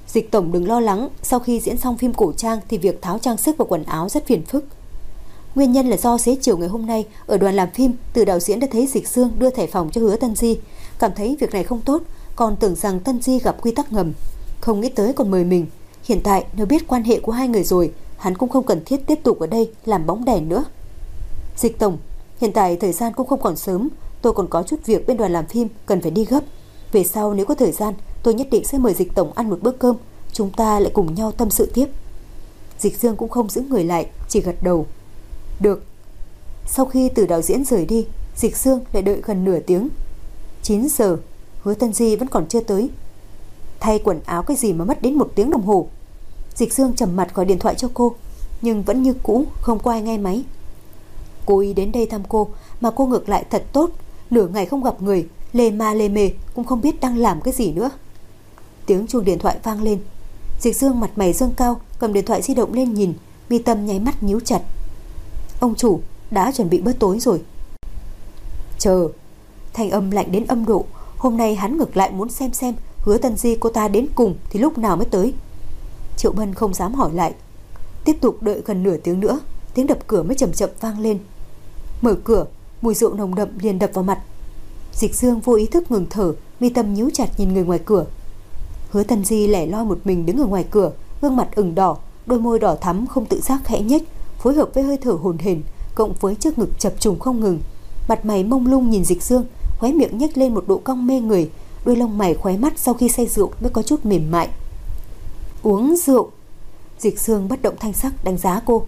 Dịch tổng đừng lo lắng, sau khi diễn xong phim cổ trang thì việc tháo trang sức và quần áo rất phiền phức. Nguyên nhân là do xế chiều ngày hôm nay ở đoàn làm phim, Từ đạo diễn đã thấy Dịch Dương đưa thẻ phòng cho Hứa Tân Di, cảm thấy việc này không tốt, còn tưởng rằng Tân Di gặp quy tắc ngầm, không nghĩ tới còn mời mình. Hiện tại nếu biết quan hệ của hai người rồi, hắn cũng không cần thiết tiếp tục ở đây làm bóng đèn nữa. Dịch tổng, hiện tại thời gian cũng không còn sớm, tôi còn có chút việc bên đoàn làm phim cần phải đi gấp. Về sau nếu có thời gian, tôi nhất định sẽ mời Dịch tổng ăn một bữa cơm, chúng ta lại cùng nhau tâm sự tiếp. Dịch Dương cũng không giữ người lại, chỉ gật đầu. Được. Sau khi Từ đạo diễn rời đi, Dịch Dương lại đợi gần nửa tiếng. 9 giờ, Hứa Tân Di vẫn còn chưa tới. Thay quần áo cái gì mà mất đến 1 tiếng đồng hồ. Dịch Dương trầm mặt gọi điện thoại cho cô, nhưng vẫn như cũ, không có ai nghe máy. Cô ý đến đây thăm cô, mà cô ngược lại thật tốt, nửa ngày không gặp người, lê ma lê mề cũng không biết đang làm cái gì nữa. Tiếng chuông điện thoại vang lên. Dịch Dương mặt mày dương cao, cầm điện thoại di động lên nhìn, mi tâm nháy mắt nhíu chặt. Ông chủ đã chuẩn bị bữa tối rồi. Chờ. Thanh âm lạnh đến âm độ. Hôm nay hắn ngược lại muốn xem Hứa Tân Di cô ta đến cùng thì lúc nào mới tới. Triệu Bân không dám hỏi lại. Tiếp tục đợi gần nửa tiếng nữa, tiếng đập cửa mới chậm chậm vang lên. Mở cửa, mùi rượu nồng đậm liền đập vào mặt. Dịch Dương vô ý thức ngừng thở, mi tâm nhíu chặt nhìn người ngoài cửa. Hứa Tân Di lẻ loi một mình đứng ở ngoài cửa, gương mặt ửng đỏ, đôi môi đỏ thắm không tự giác khẽ nhếch, phối hợp với hơi thở hổn hển, cộng với trước ngực chập trùng không ngừng. Mặt mày mông lung nhìn Dịch Dương, khóe miệng nhếch lên một độ cong mê người, đôi lông mày khóe mắt sau khi say rượu mới có chút mềm mại. Uống rượu. Dịch Dương bất động thanh sắc đánh giá cô.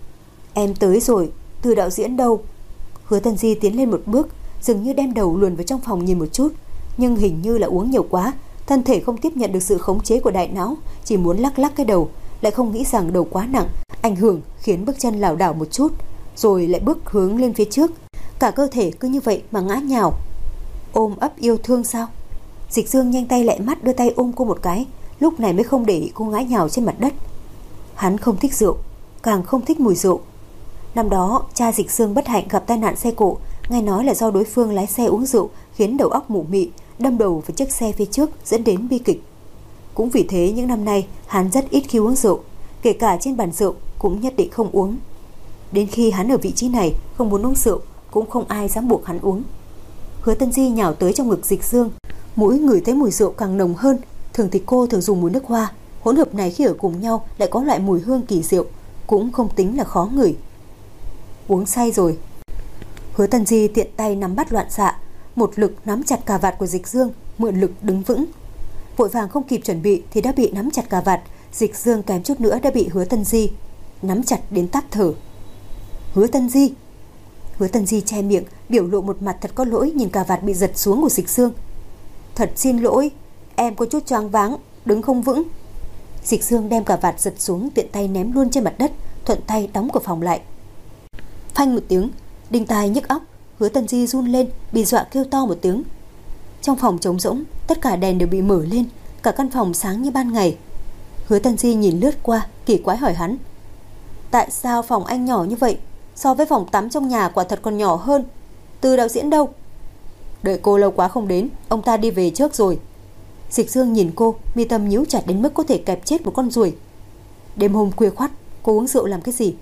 Em tới rồi, Từ đạo diễn đâu? Hứa Tân Di tiến lên một bước, dường như đem đầu luồn vào trong phòng nhìn một chút, nhưng hình như là uống nhiều quá, thân thể không tiếp nhận được sự khống chế của đại não, chỉ muốn lắc lắc cái đầu, lại không nghĩ rằng đầu quá nặng, ảnh hưởng khiến bước chân lảo đảo một chút, rồi lại bước hướng lên phía trước, cả cơ thể cứ như vậy mà ngã nhào. Ôm ấp yêu thương sao? Dịch Dương nhanh tay lẹ mắt đưa tay ôm cô một cái, lúc này mới không để ý cô ngã nhào trên mặt đất. Hắn không thích rượu, càng không thích mùi rượu. Năm đó cha Dịch Dương bất hạnh gặp tai nạn xe cộ, nghe nói là do đối phương lái xe uống rượu khiến đầu óc mụ mị, đâm đầu vào chiếc xe phía trước dẫn đến bi kịch. Cũng vì thế những năm nay hắn rất ít khi uống rượu, kể cả trên bàn rượu cũng nhất định không uống. Đến khi hắn ở vị trí này không muốn uống rượu, cũng không ai dám buộc hắn uống. Hứa Tân Di nhào tới trong ngực Dịch Dương, mũi ngửi thấy mùi rượu càng nồng hơn. Thường thì cô thường dùng mùi nước hoa, hỗn hợp này khi ở cùng nhau lại có loại mùi hương kỳ diệu, cũng không tính là khó ngửi. Uống say rồi. Hứa Tân Di tiện tay nắm bắt loạn xạ, một lực nắm chặt cà vạt của Dịch Dương, mượn lực đứng vững. Vội vàng không kịp chuẩn bị thì đã bị nắm chặt cà vạt. Dịch Dương kém chút nữa đã bị Hứa Tân Di nắm chặt đến tắt thở. Hứa Tân Di. Hứa Tân Di che miệng, biểu lộ một mặt thật có lỗi nhìn cà vạt bị giật xuống của Dịch Dương. Thật xin lỗi, em có chút choáng váng, đứng không vững. Dịch Dương đem cà vạt giật xuống, tiện tay ném luôn trên mặt đất, thuận tay đóng cửa phòng lại. Phanh một tiếng, đinh tai nhức óc, Hứa Tân Di run lên, bị dọa kêu to một tiếng. Trong phòng trống rỗng, tất cả đèn đều bị mở lên, cả căn phòng sáng như ban ngày. Hứa Tân Di nhìn lướt qua, kỳ quái hỏi hắn. Tại sao phòng anh nhỏ như vậy? So với phòng tắm trong nhà quả thật còn nhỏ hơn. Từ đạo diễn đâu? Đợi cô lâu quá không đến, ông ta đi về trước rồi. Dịch Dương nhìn cô, mi tâm nhíu chặt đến mức có thể kẹp chết một con ruồi. Đêm hôm khuya khoắt, cô uống rượu làm cái gì?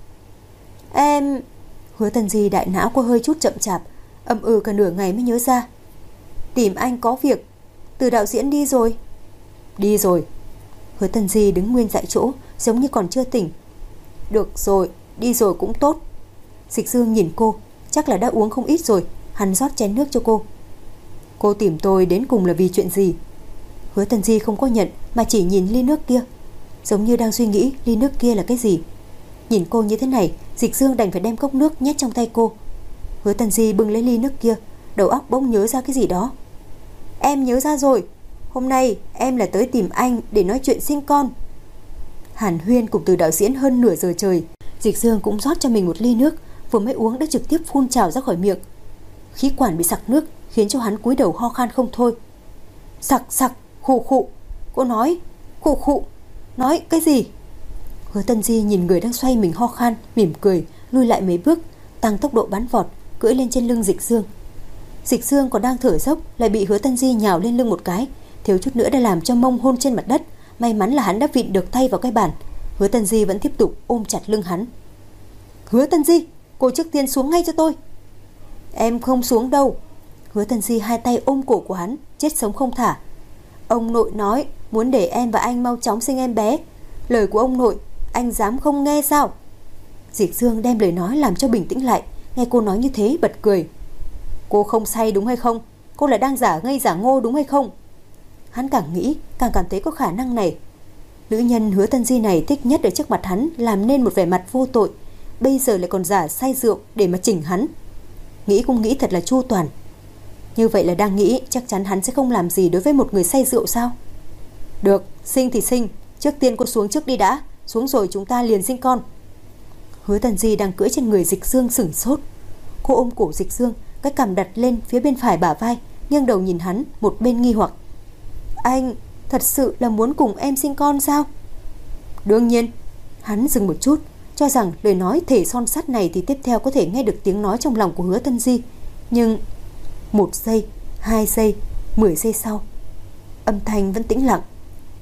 Em... Hứa Tân Di đại não có hơi chút chậm chạp, âm ừ cả nửa ngày mới nhớ ra. Tìm anh có việc. Từ đạo diễn đi rồi. Đi rồi. Hứa Tân Di đứng nguyên tại chỗ, giống như còn chưa tỉnh. Được rồi, đi rồi cũng tốt. Dịch Dương nhìn cô, chắc là đã uống không ít rồi. Hắn rót chén nước cho cô. Cô tìm tôi đến cùng là vì chuyện gì? Hứa Tân Di không có nhận, mà chỉ nhìn ly nước kia, giống như đang suy nghĩ ly nước kia là cái gì. Nhìn cô như thế này, Dịch Dương đành phải đem cốc nước nhét trong tay cô. Hứa Tân Di bưng lấy ly nước kia, đầu óc bỗng nhớ ra cái gì đó. Em nhớ ra rồi, hôm nay em là tới tìm anh để nói chuyện sinh con. Hàn huyên cùng Từ đạo diễn hơn nửa giờ trời. Dịch Dương cũng rót cho mình một ly nước, vừa mới uống đã trực tiếp phun trào ra khỏi miệng. Khí quản bị sặc nước khiến cho hắn cúi đầu ho khan không thôi. Sặc, khụ khụ. Cô nói, khụ khụ. Nói cái gì? Hứa Tân Di nhìn người đang xoay mình ho khan, mỉm cười, lùi lại mấy bước, tăng tốc độ bắn vọt, cưỡi lên trên lưng Dịch Dương. Dịch Dương còn đang thở dốc, lại bị Hứa Tân Di nhào lên lưng một cái, thiếu chút nữa đã làm cho mông hôn trên mặt đất, May mắn là hắn đã vịn được tay vào cái bàn. Hứa Tân Di vẫn tiếp tục ôm chặt lưng hắn. Hứa Tân Di, cô trước tiên xuống ngay cho tôi. Em không xuống đâu. Hứa Tân Di hai tay ôm cổ của hắn, chết sống không thả. Ông nội nói muốn để em và anh mau chóng sinh em bé. Lời của ông nội anh dám không nghe sao? Dịch Dương đem lời nói làm cho bình tĩnh lại. Nghe cô nói như thế bật cười. Cô không say đúng hay không? Cô là đang giả ngây giả ngô đúng hay không? Hắn càng nghĩ càng cảm thấy có khả năng này. Nữ nhân Hứa Tân Di này thích nhất ở trước mặt hắn làm nên một vẻ mặt vô tội, bây giờ lại còn giả say rượu để mà chỉnh hắn. Nghĩ cũng nghĩ thật là chu toàn. Như vậy là đang nghĩ chắc chắn hắn sẽ không làm gì đối với một người say rượu sao? Được, sinh thì sinh, trước tiên cô xuống trước đi đã, xuống rồi chúng ta liền sinh con. Hứa Tân Di đang cưỡi trên người Dịch Dương sửng sốt. Cô ôm cổ Dịch Dương, cái cằm đặt lên phía bên phải bả vai, nghiêng đầu nhìn hắn, một bên nghi hoặc. Anh thật sự là muốn cùng em sinh con sao? Đương nhiên. Hắn dừng một chút, cho rằng lời nói thể son sắt này thì tiếp theo có thể nghe được tiếng nói trong lòng của Hứa Tân Di. Nhưng 1 giây, 2 giây, 10 giây sau, âm thanh vẫn tĩnh lặng.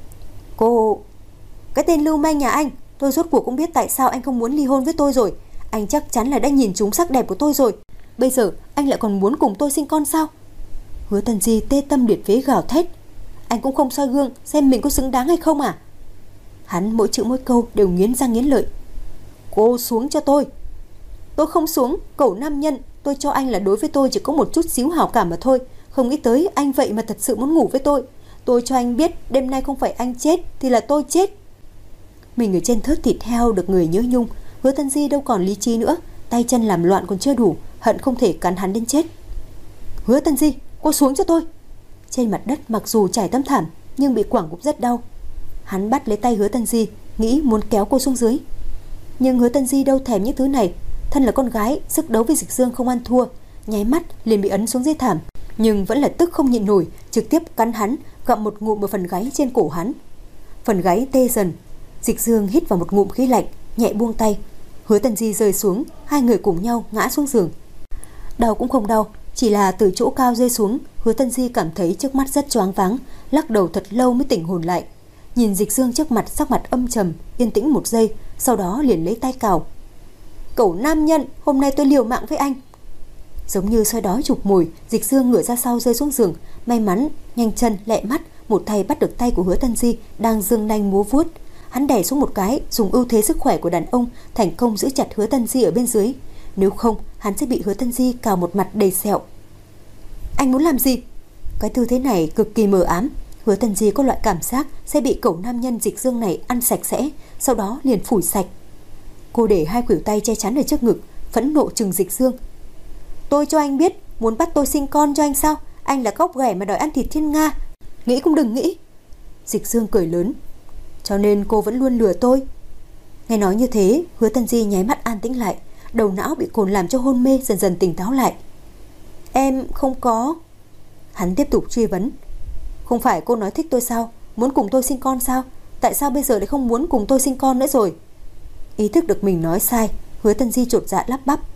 Cô... Cái tên lưu manh nhà anh, tôi rốt cuộc cũng biết tại sao anh không muốn ly hôn với tôi rồi. Anh chắc chắn là đã nhìn trúng sắc đẹp của tôi rồi. Bây giờ anh lại còn muốn cùng tôi sinh con sao? Hứa Tân Di tê tâm liệt phế gào thét. Anh cũng không soi gương xem mình có xứng đáng hay không à? Hắn mỗi chữ mỗi câu đều nghiến răng nghiến lợi. Cô xuống cho tôi. Tôi không xuống, cẩu nam nhân. Tôi cho anh là đối với tôi chỉ có một chút xíu hảo cảm mà thôi. Không nghĩ tới anh vậy mà thật sự muốn ngủ với tôi. Tôi cho anh biết đêm nay không phải anh chết thì là tôi chết. Mình ở trên thớt thịt heo được người nhớ nhung, Hứa Tân Di đâu còn lý trí nữa. Tay chân làm loạn còn chưa đủ, hận không thể cắn hắn đến chết. Hứa Tân Di, cô xuống cho tôi. Trên mặt đất mặc dù trải tấm thảm nhưng bị quẳng cũng rất đau. Hắn bắt lấy tay Hứa Tân Di, nghĩ muốn kéo cô xuống dưới. Nhưng Hứa Tân Di đâu thèm những thứ này. Thân là con gái, sức đấu với Dịch Dương không ăn thua, nháy mắt liền bị ấn xuống dưới thảm. Nhưng vẫn là tức không nhịn nổi, trực tiếp cắn hắn, gặm một ngụm vào phần gáy trên cổ hắn. Phần gáy tê dần. Dịch Dương hít vào một ngụm khí lạnh, nhẹ buông tay. Hứa Tân Di rơi xuống, hai người cùng nhau ngã xuống giường. Đau cũng không đau, chỉ là từ chỗ cao rơi xuống, Hứa Tân Di cảm thấy trước mắt rất choáng váng, lắc đầu thật lâu mới tỉnh hồn lại. Nhìn Dịch Dương trước mặt, sắc mặt âm trầm, yên tĩnh một giây, sau đó liền lấy tay cào. Cẩu nam nhân, hôm nay tôi liều mạng với anh. Giống như sói đói chụp mồi, Dịch Dương ngửa ra sau rơi xuống giường. May mắn, nhanh chân, lẹ mắt, một tay bắt được tay của Hứa Tân Di đang giương nanh múa vuốt. Hắn đè xuống một cái, dùng ưu thế sức khỏe của đàn ông thành công giữ chặt Hứa Tân Di ở bên dưới. Nếu không, hắn sẽ bị Hứa Tân Di cào một mặt đầy sẹo. Anh muốn làm gì? Cái tư thế này cực kỳ mờ ám. Hứa Tân Di có loại cảm giác sẽ bị cẩu nam nhân Dịch Dương này ăn sạch sẽ, sau đó liền phủi sạch. Cô để hai khuỷu tay che chắn ở trước ngực, phẫn nộ trừng Dịch Dương. Tôi cho anh biết, muốn bắt tôi sinh con cho anh sao? Anh là góc ghẻ mà đòi ăn thịt thiên nga. Nghĩ cũng đừng nghĩ. Dịch Dương cười lớn. Cho nên cô vẫn luôn lừa tôi. Nghe nói như thế, Hứa Tân Di nháy mắt an tĩnh lại, đầu não bị cồn làm cho hôn mê dần dần tỉnh táo lại. Em không có. Hắn tiếp tục truy vấn. Không phải cô nói thích tôi sao? Muốn cùng tôi sinh con sao? Tại sao bây giờ lại không muốn cùng tôi sinh con nữa rồi? Ý thức được mình nói sai, Hứa Tân Di chột dạ lắp bắp.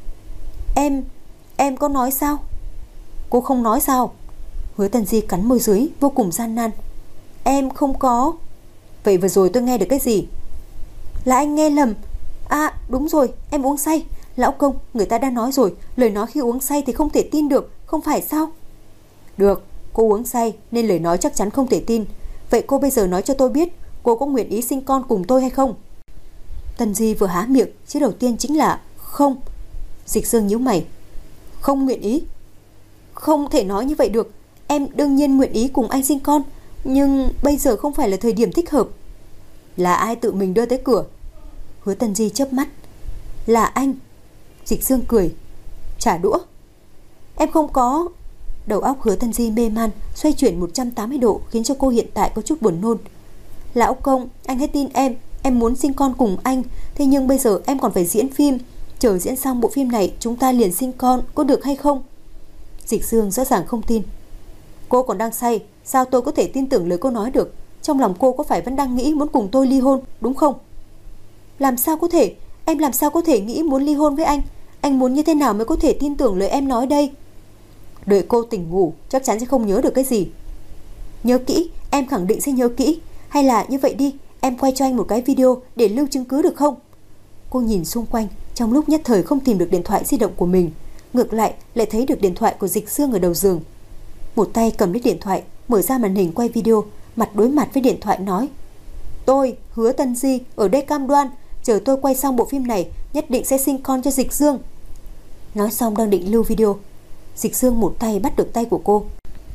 Em có nói sao? Cô không nói sao? Hứa Tân Di cắn môi dưới, vô cùng gian nan. Em không có. Vậy vừa rồi tôi nghe được cái gì? Là anh nghe lầm. À đúng rồi, em uống say. Lão công, người ta đã nói rồi, lời nói khi uống say thì không thể tin được, không phải sao? Được, cô uống say nên lời nói chắc chắn không thể tin. Vậy cô bây giờ nói cho tôi biết, cô có nguyện ý sinh con cùng tôi hay không? Tân Di vừa há miệng, chữ đầu tiên chính là không. Dịch Dương nhíu mày. Không nguyện ý? Không thể nói như vậy được. Em đương nhiên nguyện ý cùng anh sinh con, nhưng bây giờ không phải là thời điểm thích hợp. Là ai tự mình đưa tới cửa? Hứa Tân Di chớp mắt. Là anh. Dịch Dương cười. Trả đũa. Em không có. Đầu óc Hứa Tân Di mê man, xoay chuyển 180 độ khiến cho cô hiện tại có chút buồn nôn. Lão công, anh hãy tin em muốn sinh con cùng anh. Thế nhưng bây giờ em còn phải diễn phim. Chờ diễn xong bộ phim này chúng ta liền sinh con, có được hay không? Dịch Dương rõ ràng không tin. Cô còn đang say, sao tôi có thể tin tưởng lời cô nói được? Trong lòng cô có phải vẫn đang nghĩ muốn cùng tôi ly hôn, đúng không? Làm sao có thể? Em làm sao có thể nghĩ muốn ly hôn với anh? Anh muốn như thế nào mới có thể tin tưởng lời em nói đây? Đợi cô tỉnh ngủ, chắc chắn sẽ không nhớ được cái gì. Nhớ kỹ, em khẳng định sẽ nhớ kỹ. Hay là như vậy đi, em quay cho anh một cái video để lưu chứng cứ được không? Cô nhìn xung quanh, trong lúc nhất thời không tìm được điện thoại di động của mình, ngược lại thấy được điện thoại của Dịch Dương ở đầu giường. Một tay cầm lấy điện thoại, mở ra màn hình quay video, mặt đối mặt với điện thoại nói: Tôi, Hứa Tân Di, ở đây cam đoan, chờ tôi quay xong bộ phim này, nhất định sẽ sinh con cho Dịch Dương. Nói xong đang định lưu video, Dịch Dương một tay bắt được tay của cô.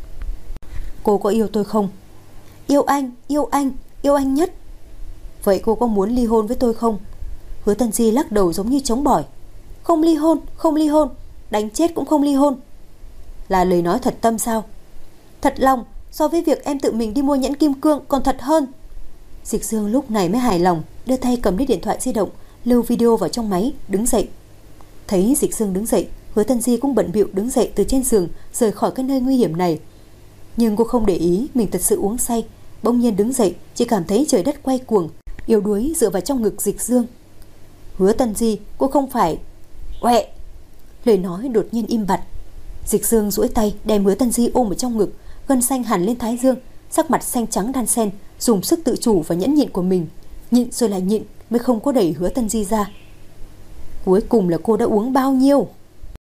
Cô có yêu tôi không? Yêu anh, yêu anh, yêu anh nhất. Vậy cô có muốn ly hôn với tôi không? Hứa Tân Di lắc đầu giống như chống bỏi. Không ly hôn, không ly hôn, đánh chết cũng không ly hôn. Là lời nói thật tâm sao? Thật lòng, so với việc em tự mình đi mua nhẫn kim cương còn thật hơn. Dịch Dương lúc này mới hài lòng, đưa tay cầm lấy điện thoại di động, lưu video vào trong máy, đứng dậy. Thấy Dịch Dương đứng dậy, Hứa Tân Di cũng bận bịu đứng dậy từ trên giường, rời khỏi cái nơi nguy hiểm này. Nhưng cô không để ý mình thật sự uống say, bỗng nhiên đứng dậy, chỉ cảm thấy trời đất quay cuồng, yếu đuối dựa vào trong ngực Dịch Dương. Hứa Tân Di, cô không phải... Uệ! Lời nói đột nhiên im bặt. Dịch Dương duỗi tay đem Hứa Tân Di ôm ở trong ngực, gân xanh hẳn lên thái dương, sắc mặt xanh trắng đan xen, dùng sức tự chủ và nhẫn nhịn của mình, nhịn rồi lại nhịn mới không có đẩy Hứa Tân Di ra. Cuối cùng là cô đã uống bao nhiêu?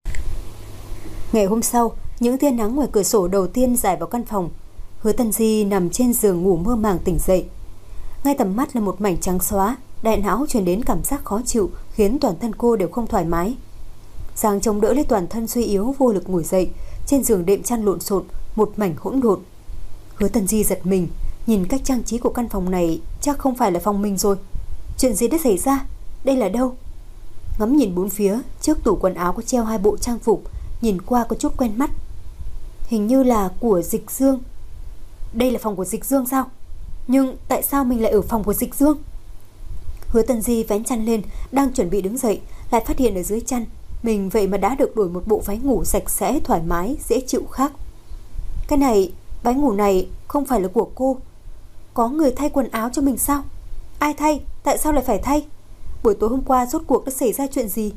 Ngày hôm sau, những tia nắng ngoài cửa sổ đầu tiên rải vào căn phòng. Hứa Tân Di nằm trên giường ngủ mơ màng tỉnh dậy. Ngay tầm mắt là một mảnh trắng xóa, đại não truyền đến cảm giác khó chịu, khiến toàn thân cô đều không thoải mái. Giang chống đỡ lấy toàn thân suy yếu vô lực ngồi dậy, trên giường đệm chăn lộn xộn, một mảnh hỗn độn. Hứa Tân Di giật mình, nhìn cách trang trí của căn phòng này, chắc không phải là phòng mình rồi. Chuyện gì đã xảy ra? Đây là đâu? Ngắm nhìn bốn phía, trước tủ quần áo có treo 2 bộ trang phục, nhìn qua có chút quen mắt. Hình như là của Dịch Dương. Đây là phòng của Dịch Dương sao? Nhưng tại sao mình lại ở phòng của Dịch Dương? Hứa Tân Di vén chăn lên, đang chuẩn bị đứng dậy, lại phát hiện ở dưới chăn mình vậy mà đã được đổi một bộ váy ngủ sạch sẽ, thoải mái, dễ chịu khác. Cái này, váy ngủ này không phải là của cô. Có người thay quần áo cho mình sao? Ai thay? Tại sao lại phải thay? Buổi tối hôm qua rốt cuộc đã xảy ra chuyện gì?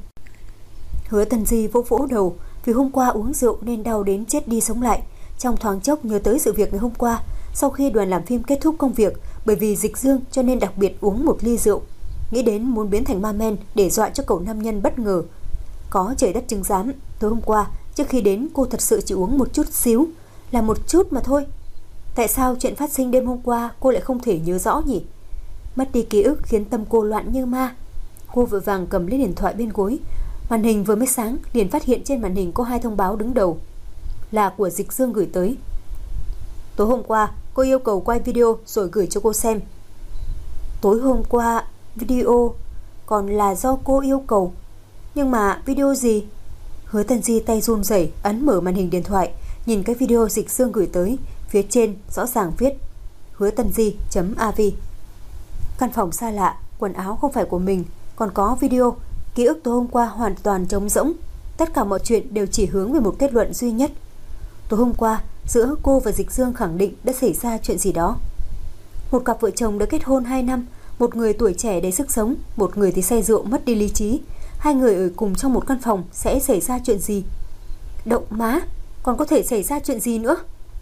Hứa Tân Di vỗ vỗ đầu, vì hôm qua uống rượu nên đau đến chết đi sống lại. Trong thoáng chốc nhớ tới sự việc ngày hôm qua, sau khi đoàn làm phim kết thúc công việc, bởi vì Dịch Dương cho nên đặc biệt uống một ly rượu, nghĩ đến muốn biến thành ma men để dọa cho cậu nam nhân bất ngờ. Có trời đất chứng giám, tối hôm qua trước khi đến cô thật sự chỉ uống một chút xíu, là một chút mà thôi. Tại sao chuyện phát sinh đêm hôm qua cô lại không thể nhớ rõ nhỉ? Mất đi ký ức khiến tâm cô loạn như ma. Cô vội vàng cầm lấy điện thoại bên gối, màn hình vừa mới sáng liền phát hiện trên màn hình có 2 thông báo đứng đầu, là của Dịch Dương gửi tới. Tối hôm qua cô yêu cầu quay video rồi gửi cho cô xem. Tối hôm qua video còn là do cô yêu cầu, nhưng mà video gì? Hứa Tân Di tay run rẩy ấn mở màn hình điện thoại, nhìn cái video Dịch Dương gửi tới, phía trên rõ ràng viết Hứa Tân Di.av. Căn phòng xa lạ, quần áo không phải của mình, còn có video, ký ức tối hôm qua hoàn toàn trống rỗng. Tất cả mọi chuyện đều chỉ hướng về một kết luận duy nhất. Tối hôm qua, giữa cô và Dịch Dương khẳng định đã xảy ra chuyện gì đó. Một cặp vợ chồng đã kết hôn 2 năm, một người tuổi trẻ đầy sức sống, một người thì say rượu mất đi lý trí. 2 người ở cùng trong một căn phòng sẽ xảy ra chuyện gì? Động má, còn có thể xảy ra chuyện gì nữa?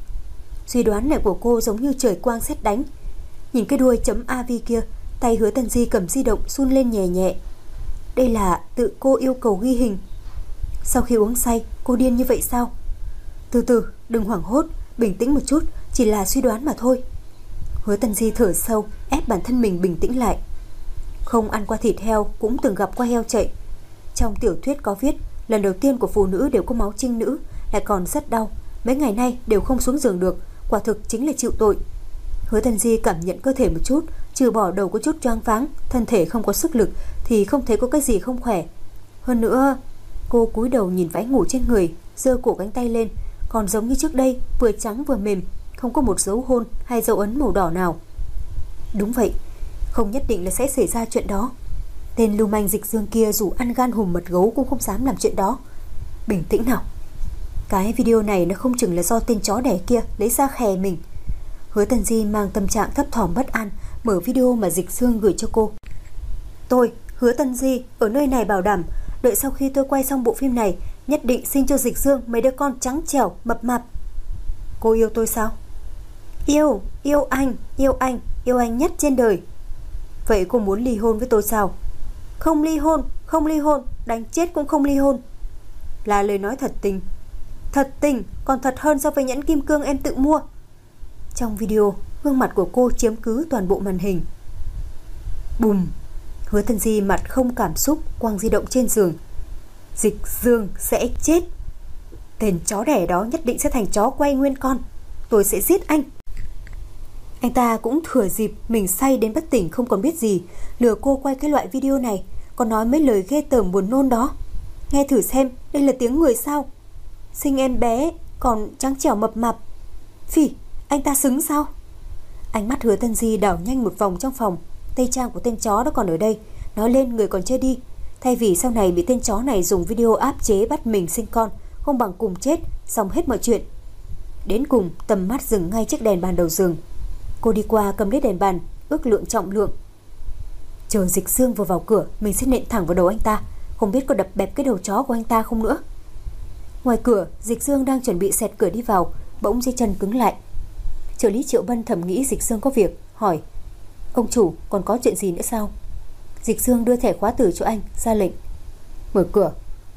Suy đoán này của cô giống như trời quang sét đánh. Nhìn cái đuôi .av kia, tay Hứa Tân Di cầm di động run lên nhẹ nhẹ. Đây là tự cô yêu cầu ghi hình. Sau khi uống say, cô điên như vậy sao? Từ từ, đừng hoảng hốt, bình tĩnh một chút, chỉ là suy đoán mà thôi. Hứa Tân Di thở sâu, ép bản thân mình bình tĩnh lại. Không ăn qua thịt heo cũng từng gặp qua heo chạy. Trong tiểu thuyết có viết, lần đầu tiên của phụ nữ đều có máu trinh nữ, lại còn rất đau, mấy ngày nay đều không xuống giường được, quả thực chính là chịu tội. Hứa Tân Di cảm nhận cơ thể một chút, trừ bỏ đầu có chút choáng váng, thân thể không có sức lực thì không thấy có cái gì không khỏe. Hơn nữa, cô cúi đầu nhìn váy ngủ trên người, giơ cổ cánh tay lên, còn giống như trước đây, vừa trắng vừa mềm, không có một dấu hôn hay dấu ấn màu đỏ nào. Đúng vậy, không nhất định là sẽ xảy ra chuyện đó. Tên lưu manh Dịch Dương kia dù ăn gan hùm mật gấu cũng không dám làm chuyện đó. Bình tĩnh nào. Cái video này nó không chừng là do tên chó đẻ kia lấy ra khè mình. Hứa Tân Di mang tâm trạng thấp thỏm bất an, mở video mà Dịch Dương gửi cho cô. Tôi, Hứa Tân Di, ở nơi này bảo đảm, đợi sau khi tôi quay xong bộ phim này, nhất định sinh cho Dịch Dương mấy đứa con trắng trẻo, mập mạp. Cô yêu tôi sao? Yêu anh, yêu anh nhất trên đời. Vậy cô muốn ly hôn với tôi sao? Không ly hôn, không ly hôn, đánh chết cũng không ly hôn. Là lời nói thật tình. Thật tình, còn thật hơn so với nhẫn kim cương em tự mua. Trong video, gương mặt của cô chiếm cứ toàn bộ màn hình. Bùm. Hứa Tân Di mặt không cảm xúc quăng di động trên giường. Dịch Dương sẽ chết. Tên chó đẻ đó nhất định sẽ thành chó quay nguyên con. Tôi sẽ giết anh. Anh ta cũng thừa dịp mình say đến bất tỉnh không còn biết gì, lừa cô quay cái loại video này, còn nói mấy lời ghê tởm buồn nôn đó. Nghe thử xem, đây là tiếng người sao? Sinh em bé, còn trắng trẻo mập mạp. Phỉ, anh ta xứng sao? Ánh mắt Hứa Tân Di đảo nhanh một vòng trong phòng. Tây trang của tên chó đó còn ở đây, nói lên người còn chưa đi. Thay vì sau này bị tên chó này dùng video áp chế bắt mình sinh con, không bằng cùng chết, xong hết mọi chuyện. Đến cùng, tầm mắt dừng ngay chiếc đèn bàn đầu giường. Cô đi qua cầm lấy đèn bàn, ước lượng trọng lượng. Chờ Dịch Dương vừa vào cửa, mình sẽ nện thẳng vào đầu anh ta, không biết có đập bẹp cái đầu chó của anh ta không nữa. Ngoài cửa, Dịch Dương đang chuẩn bị xẹt cửa đi vào, bỗng dây chân cứng lại. Trợ lý Triệu Bân thầm nghĩ Dịch Dương có việc, hỏi: Ông chủ, còn có chuyện gì nữa sao? Dịch Dương đưa thẻ khóa tử cho anh, ra lệnh: Mở cửa.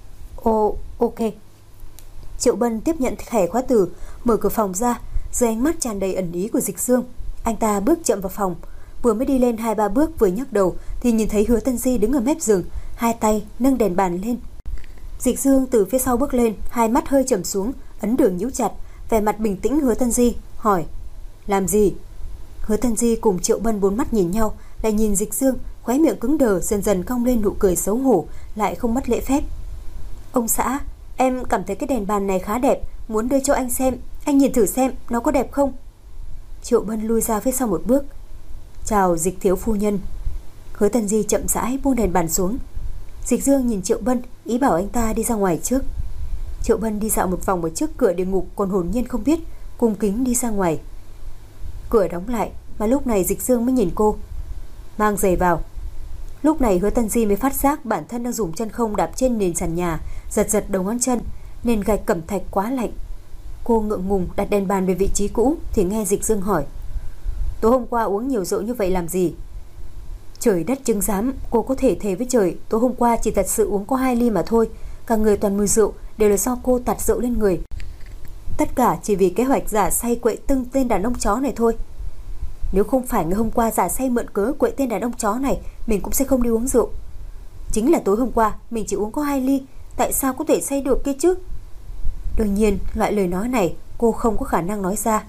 Ok. Triệu Bân tiếp nhận thẻ khóa tử, mở cửa phòng ra. Dưới ánh mắt tràn đầy ẩn ý của Dịch Dương, anh ta bước chậm vào phòng. Vừa mới đi lên 2-3 bước, vừa nhấc đầu thì nhìn thấy Hứa Tân Di đứng ở mép giường, hai tay nâng đèn bàn lên. Dịch Dương từ phía sau bước lên, hai mắt hơi trầm xuống, ấn đường nhíu chặt, vẻ mặt bình tĩnh. Hứa Tân Di hỏi: Làm gì? Hứa Tân Di cùng Triệu Bân bốn mắt nhìn nhau, lại nhìn Dịch Dương, khóe miệng cứng đờ, dần dần cong lên nụ cười xấu hổ, lại không mất lễ phép. Ông xã, em cảm thấy cái đèn bàn này khá đẹp, muốn đưa cho anh xem, anh nhìn thử xem nó có đẹp không? Triệu Bân lui ra phía sau một bước. Chào Dịch thiếu phu nhân. Hứa Tân Di chậm rãi buông đèn bàn xuống. Dịch Dương nhìn Triệu Bân, ý bảo anh ta đi ra ngoài trước. Triệu Bân đi dạo một vòng ở trước cửa địa ngục, còn hồn nhiên không biết, cung kính đi ra ngoài. Cửa đóng lại, mà lúc này Dịch Dương mới nhìn cô: Mang giày vào. Lúc này Hứa Tân Di mới phát giác bản thân đang dùng chân không đạp trên nền sàn nhà, giật đầu ngón chân, nền gạch cẩm thạch quá lạnh. Cô ngượng ngùng đặt đèn bàn về vị trí cũ thì nghe Dịch Dương hỏi: Tối hôm qua uống nhiều rượu như vậy làm gì? Trời đất chứng giám, cô có thể thề với trời, tối hôm qua chỉ thật sự uống có 2 ly mà thôi, cả người toàn mùi rượu, đều là do cô tạt rượu lên người. Tất cả chỉ vì kế hoạch giả say quậy tưng tên đàn ông chó này thôi. Nếu không phải ngày hôm qua giả say mượn cớ quậy tên đàn ông chó này, mình cũng sẽ không đi uống rượu. Chính là tối hôm qua mình chỉ uống có 2 ly, tại sao có thể say được kia chứ? Đương nhiên, loại lời nói này cô không có khả năng nói ra.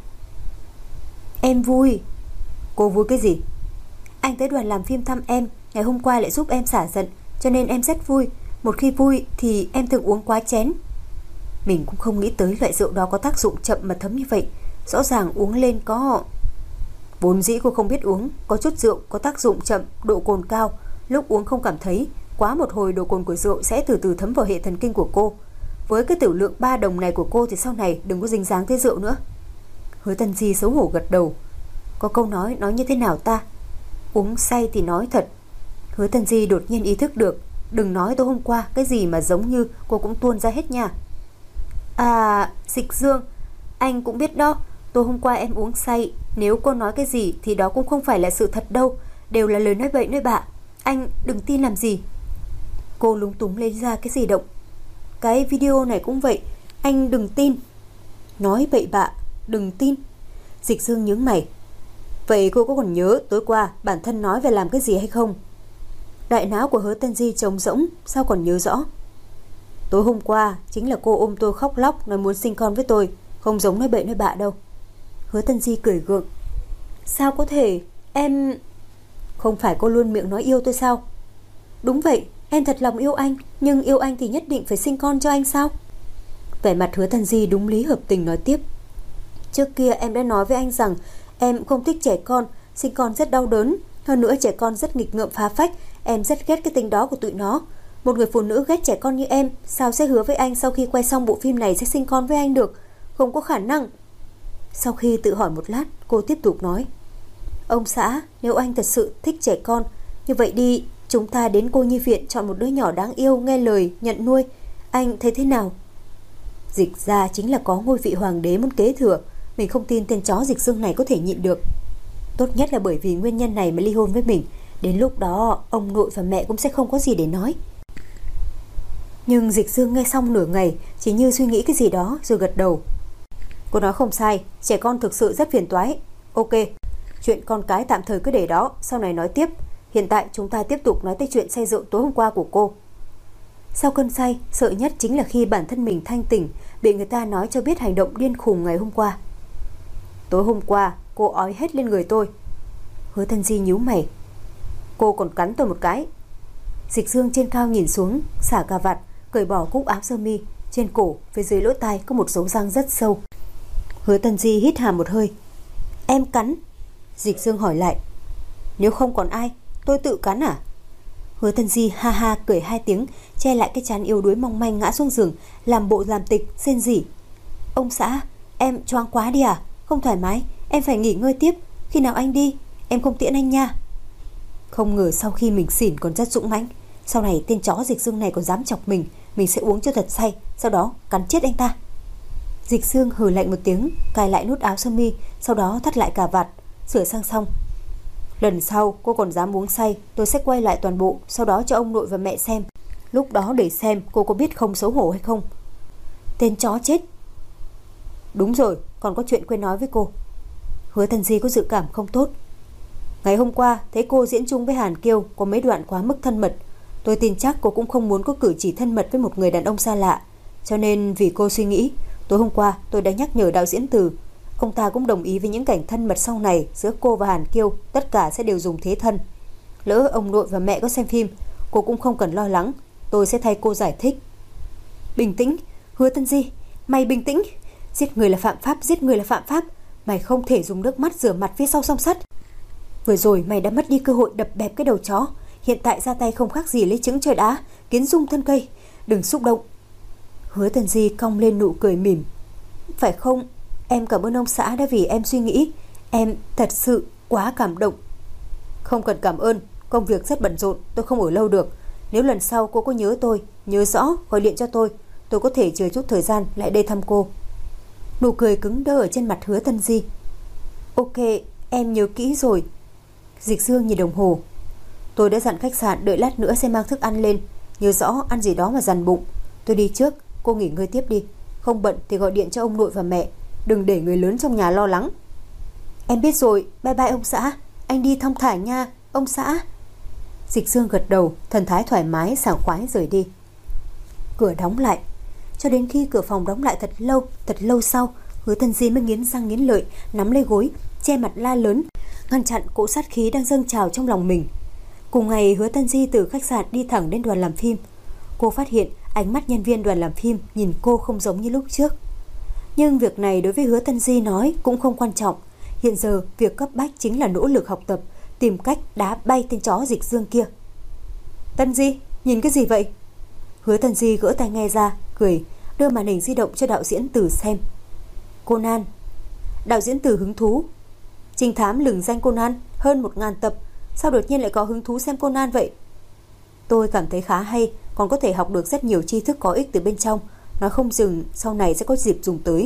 Em vui. Cô vui cái gì? Anh tới đoàn làm phim thăm em, ngày hôm qua lại giúp em xả giận, cho nên em rất vui. Một khi vui thì em thường uống quá chén. Mình cũng không nghĩ tới loại rượu đó có tác dụng chậm mà thấm như vậy. Rõ ràng uống lên có... Vốn dĩ cô không biết uống, có chút rượu có tác dụng chậm, độ cồn cao, lúc uống không cảm thấy, quá một hồi độ cồn của rượu sẽ từ từ thấm vào hệ thần kinh của cô. Với cái tiểu lượng 3 đồng này của cô thì sau này đừng có dính dáng tới rượu nữa. Hứa Tân Di xấu hổ gật đầu. Có câu nói như thế nào ta? Uống say thì nói thật. Hứa Tân Di đột nhiên ý thức được, đừng nói tối hôm qua cái gì mà giống như cô cũng tuôn ra hết nha. À, Dịch Dương, anh cũng biết đó, tối hôm qua em uống say, nếu cô nói cái gì thì đó cũng không phải là sự thật đâu, đều là lời nói bậy nói bạ. Anh đừng tin làm gì. Cô lúng túng lấy ra cái di động. Cái video này cũng vậy, anh đừng tin. Nói bậy bạ, đừng tin. Dịch Dương nhướng mày. Vậy cô có còn nhớ tối qua bản thân nói về làm cái gì hay không? Đại não của Hứa Tân Di trống rỗng, sao còn nhớ rõ? Tối hôm qua chính là cô ôm tôi khóc lóc, nói muốn sinh con với tôi, không giống nói bậy nói bạ đâu. Hứa Tân Di cười gượng. Sao có thể, em... Không phải cô luôn miệng nói yêu tôi sao? Đúng vậy, em thật lòng yêu anh, nhưng yêu anh thì nhất định phải sinh con cho anh sao? Vẻ mặt Hứa Tân Di đúng lý hợp tình nói tiếp. Trước kia em đã nói với anh rằng em không thích trẻ con, sinh con rất đau đớn. Hơn nữa trẻ con rất nghịch ngợm phá phách, em rất ghét cái tính đó của tụi nó. Một người phụ nữ ghét trẻ con như em, sao sẽ hứa với anh sau khi quay xong bộ phim này sẽ sinh con với anh được? Không có khả năng. Sau khi tự hỏi một lát, cô tiếp tục nói. Ông xã, nếu anh thật sự thích trẻ con, như vậy đi, chúng ta đến cô nhi viện chọn một đứa nhỏ đáng yêu, nghe lời, nhận nuôi. Anh thấy thế nào? Dịch ra chính là có ngôi vị hoàng đế muốn kế thừa. Mình không tin tên chó Dịch Dương này có thể nhịn được. Tốt nhất là bởi vì nguyên nhân này mà ly hôn với mình. Đến lúc đó ông nội và mẹ cũng sẽ không có gì để nói. Nhưng Dịch Dương nghe xong nửa ngày, chỉ như suy nghĩ cái gì đó rồi gật đầu. Cô nói không sai, trẻ con thực sự rất phiền toái. Ok, chuyện con cái tạm thời cứ để đó, sau này nói tiếp. Hiện tại chúng ta tiếp tục nói tới chuyện say rượu tối hôm qua của cô. Sau cơn say, sợ nhất chính là khi bản thân mình thanh tỉnh, bị người ta nói cho biết hành động điên khùng ngày hôm qua. Tối hôm qua, cô ói hết lên người tôi. Hứa Tân Di nhíu mày. Cô còn cắn tôi một cái. Dịch Dương trên cao nhìn xuống, xả cà vạt, cởi bỏ cúc áo sơ mi, trên cổ phía dưới lỗ tai có một dấu răng rất sâu. Hứa Tân Di hít hà một hơi. Em cắn? Dịch Dương hỏi lại. Nếu không còn ai, tôi tự cắn à? Hứa Tân Di ha ha cười 2 tiếng, che lại cái trán yếu đuối mong manh ngã xuống giường, làm bộ làm tịch, rên rỉ. Ông xã, em choáng quá đi à? Không thoải mái, em phải nghỉ ngơi tiếp. Khi nào anh đi, em không tiễn anh nha. Không ngờ sau khi mình xỉn còn rất dũng mãnh. Sau này tên chó Dịch Dương này còn dám chọc mình sẽ uống cho thật say, sau đó cắn chết anh ta. Dịch Dương hừ lạnh một tiếng, cài lại nút áo sơ mi, sau đó thắt lại cà vạt, sửa sang xong. Lần sau cô còn dám uống say, tôi sẽ quay lại toàn bộ, sau đó cho ông nội và mẹ xem. Lúc đó để xem cô có biết không xấu hổ hay không. Tên chó chết. Đúng rồi, còn có chuyện quên nói với cô. Hứa Tân Di có dự cảm không tốt. Ngày hôm qua thấy cô diễn chung với Hàn Kiêu có mấy đoạn quá mức thân mật. Tôi tin chắc cô cũng không muốn có cử chỉ thân mật với một người đàn ông xa lạ. Cho nên vì cô suy nghĩ, tối hôm qua tôi đã nhắc nhở đạo diễn Từ. Ông ta cũng đồng ý với những cảnh thân mật sau này giữa cô và Hàn Kiêu, tất cả sẽ đều dùng thế thân. Lỡ ông nội và mẹ có xem phim, cô cũng không cần lo lắng, tôi sẽ thay cô giải thích. Bình tĩnh, Hứa Tân Di, mày bình tĩnh. Giết người là phạm pháp, giết người là phạm pháp. Mày không thể dùng nước mắt rửa mặt phía sau song sắt. Vừa rồi mày đã mất đi cơ hội đập bẹp cái đầu chó, hiện tại ra tay không khác gì lấy trứng chơi đá, kiến dung thân cây. Đừng xúc động. Hứa Tân Di cong lên nụ cười mỉm. Phải không? Em cảm ơn ông xã đã vì em suy nghĩ. Em thật sự quá cảm động. Không cần cảm ơn, công việc rất bận rộn, tôi không ở lâu được. Nếu lần sau cô có nhớ tôi, nhớ rõ gọi điện cho tôi có thể chờ chút thời gian lại đây thăm cô. Nụ cười cứng đơ ở trên mặt Hứa Tân Di. Ok, em nhớ kỹ rồi. Dịch Dương nhìn đồng hồ. Tôi đã dặn khách sạn đợi lát nữa sẽ mang thức ăn lên, nhớ rõ ăn gì đó mà dằn bụng. Tôi đi trước, cô nghỉ ngơi tiếp đi. Không bận thì gọi điện cho ông nội và mẹ, đừng để người lớn trong nhà lo lắng. Em biết rồi, bye bye ông xã. Anh đi thong thả nha, ông xã. Dịch Dương gật đầu, thần thái thoải mái sảng khoái rời đi. Cửa đóng lại. Cho đến khi cửa phòng đóng lại thật lâu sau, Hứa Tân Di mới nghiến răng nghiến lợi, nắm lấy gối, che mặt la lớn, ngăn chặn cỗ sát khí đang dâng trào trong lòng mình. Cùng ngày, Hứa Tân Di từ khách sạn đi thẳng đến đoàn làm phim. Cô phát hiện ánh mắt nhân viên đoàn làm phim nhìn cô không giống như lúc trước. Nhưng việc này đối với Hứa Tân Di nói cũng không quan trọng. Hiện giờ việc cấp bách chính là nỗ lực học tập, tìm cách đá bay tên chó Dịch Dương kia. Tân Di, nhìn cái gì vậy? Hứa Tân Di gỡ tai nghe ra, cười, đưa màn hình di động cho đạo diễn Từ xem. Conan. Đạo diễn Từ hứng thú. Trinh thám lừng danh Conan, hơn 1000 tập, sao đột nhiên lại có hứng thú xem Conan vậy? Tôi cảm thấy khá hay, còn có thể học được rất nhiều tri thức có ích từ bên trong, nói không chừng sau này sẽ có dịp dùng tới.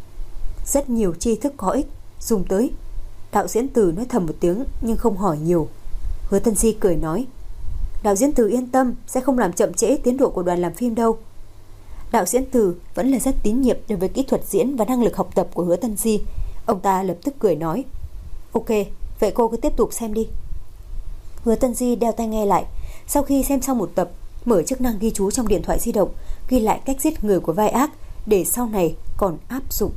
Rất nhiều tri thức có ích, dùng tới. Đạo diễn Từ nói thầm một tiếng nhưng không hỏi nhiều. Hứa Tân Di cười nói, đạo diễn Từ yên tâm, sẽ không làm chậm trễ tiến độ của đoàn làm phim đâu. Đạo diễn Từ vẫn là rất tín nhiệm đối với kỹ thuật diễn và năng lực học tập của Hứa Tân Di. Ông ta lập tức cười nói, ok, vậy cô cứ tiếp tục xem đi. Hứa Tân Di đeo tai nghe lại. Sau khi xem xong một tập, mở chức năng ghi chú trong điện thoại di động, ghi lại cách giết người của vai ác để sau này còn áp dụng.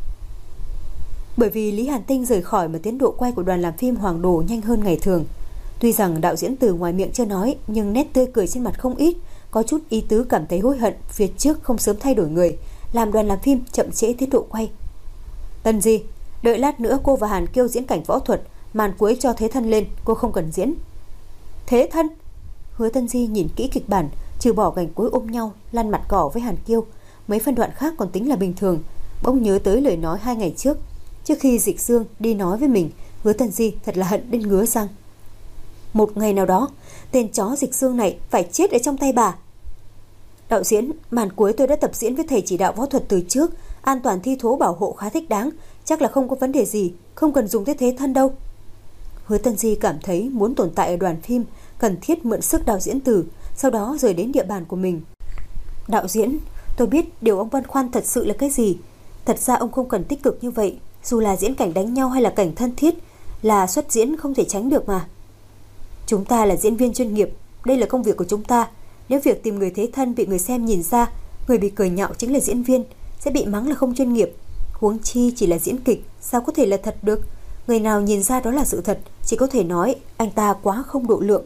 Bởi vì Lý Hàn Tinh rời khỏi mà tiến độ quay của đoàn làm phim Hoàng Đồ nhanh hơn ngày thường. Tuy rằng đạo diễn Từ ngoài miệng chưa nói, nhưng nét tươi cười trên mặt không ít, có chút ý tứ cảm thấy hối hận phía trước không sớm thay đổi người, làm đoàn làm phim chậm trễ tiến độ quay. Tân Di, đợi lát nữa cô và Hàn Kiêu diễn cảnh võ thuật, màn cuối cho thế thân lên, cô không cần diễn. Thế thân? Hứa Tân Di nhìn kỹ kịch bản, trừ bỏ cảnh cuối ôm nhau lăn mặt cỏ với Hàn Kiêu, mấy phân đoạn khác còn tính là bình thường. Bỗng nhớ tới lời nói 2 ngày trước khi Dịch Dương đi nói với mình, Hứa Tân Di thật là hận đến ngứa răng. Một ngày nào đó, tên chó Dịch Dương này phải chết ở trong tay bà. Đạo diễn, màn cuối tôi đã tập diễn với thầy chỉ đạo võ thuật từ trước, an toàn thi thố bảo hộ khá thích đáng, chắc là không có vấn đề gì, không cần dùng tới thế thân đâu. Hứa Tân Di cảm thấy muốn tồn tại ở đoàn phim cần thiết mượn sức đạo diễn Từ, sau đó rời đến địa bàn của mình. Đạo diễn, tôi biết điều ông băn khoăn thật sự là cái gì. Thật ra ông không cần tích cực như vậy. Dù là diễn cảnh đánh nhau hay là cảnh thân thiết, là xuất diễn không thể tránh được mà. Chúng ta là diễn viên chuyên nghiệp, đây là công việc của chúng ta. Nếu việc tìm người thế thân bị người xem nhìn ra, người bị cười nhạo chính là diễn viên, sẽ bị mắng là không chuyên nghiệp. Huống chi chỉ là diễn kịch, sao có thể là thật được. Người nào nhìn ra đó là sự thật, chỉ có thể nói anh ta quá không độ lượng.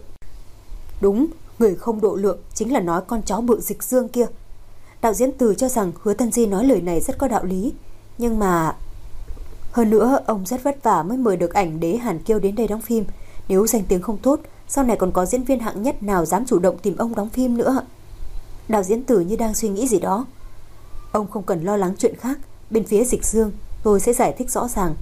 Đúng, người không độ lượng chính là nói con chó bự Dịch Dương kia. Đạo diễn Từ cho rằng Hứa Tân Di nói lời này rất có đạo lý. Nhưng mà... Hơn nữa, ông rất vất vả mới mời được ảnh đế Hàn Kiêu đến đây đóng phim. Nếu danh tiếng không tốt, sau này còn có diễn viên hạng nhất nào dám chủ động tìm ông đóng phim nữa. Đạo diễn Từ như đang suy nghĩ gì đó. Ông không cần lo lắng chuyện khác, bên phía Dịch Dương tôi sẽ giải thích rõ ràng.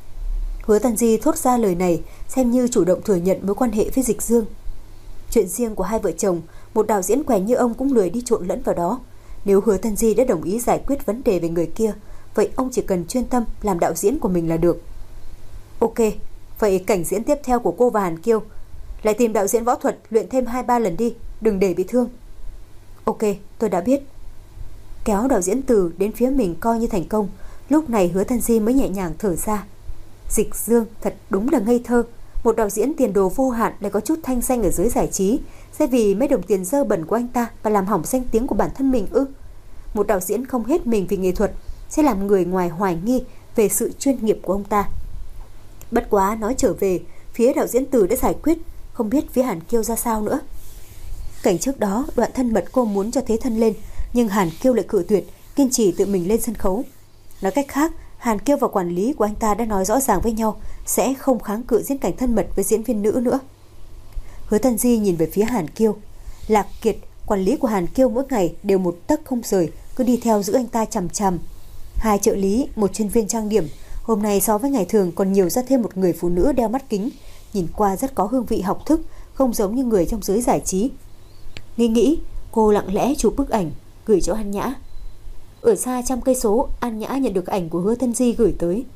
Hứa Tân Di thốt ra lời này xem như chủ động thừa nhận mối quan hệ với Dịch Dương. Chuyện riêng của hai vợ chồng, một đạo diễn quèn như ông cũng lười đi trộn lẫn vào đó. Nếu Hứa Tân Di đã đồng ý giải quyết vấn đề về người kia, vậy ông chỉ cần chuyên tâm làm đạo diễn của mình là được. Ok, vậy cảnh diễn tiếp theo của cô và Hàn Kiêu, lại tìm đạo diễn võ thuật luyện thêm 2-3 lần đi, đừng để bị thương. Ok, tôi đã biết. Kéo đạo diễn Từ đến phía mình coi như thành công. Lúc này Hứa Tân Di mới nhẹ nhàng thở ra. Dịch Dương thật đúng là ngây thơ. Một đạo diễn tiền đồ vô hạn lại có chút thanh danh ở giới giải trí, sẽ vì mấy đồng tiền dơ bẩn của anh ta và làm hỏng danh tiếng của bản thân mình ư? Một đạo diễn không hết mình vì nghệ thuật sẽ làm người ngoài hoài nghi về sự chuyên nghiệp của ông ta. Bất quá nói trở về, phía đạo diễn Từ đã giải quyết, không biết phía Hàn Kiêu ra sao nữa. Cảnh trước đó, đoạn thân mật cô muốn cho thế thân lên, nhưng Hàn Kiêu lại cự tuyệt, kiên trì tự mình lên sân khấu. Nói cách khác, Hàn Kiêu và quản lý của anh ta đã nói rõ ràng với nhau sẽ không kháng cự diễn cảnh thân mật với diễn viên nữ nữa. Hứa Tân Di nhìn về phía Hàn Kiêu. Lạc Kiệt, quản lý của Hàn Kiêu mỗi ngày đều một tấc không rời, cứ đi theo giữ anh ta chằm chằm. 2 trợ lý, 1 chuyên viên trang điểm, hôm nay so với ngày thường còn nhiều ra thêm một người phụ nữ đeo mắt kính, nhìn qua rất có hương vị học thức, không giống như người trong giới giải trí. Nghĩ, cô lặng lẽ chụp bức ảnh gửi cho An Nhã. Ở xa 100 cây số, An Nhã nhận được ảnh của Hứa Tân Di gửi tới.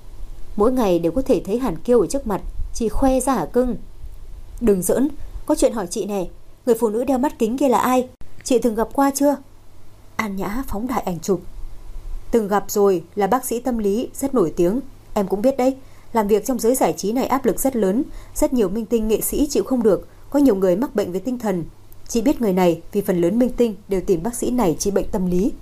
Mỗi ngày đều có thể thấy Hàn Kiêu ở trước mặt, chị khoe ra hả cưng? Đừng giỡn, có chuyện hỏi chị này, người phụ nữ đeo mắt kính kia là ai? Chị từng gặp qua chưa? An Nhã phóng đại ảnh chụp. Từng gặp rồi, là bác sĩ tâm lý rất nổi tiếng. Em cũng biết đấy, làm việc trong giới giải trí này áp lực rất lớn, rất nhiều minh tinh nghệ sĩ chịu không được, có nhiều người mắc bệnh về tinh thần. Chị biết người này vì phần lớn minh tinh đều tìm bác sĩ này trị bệnh tâm lý.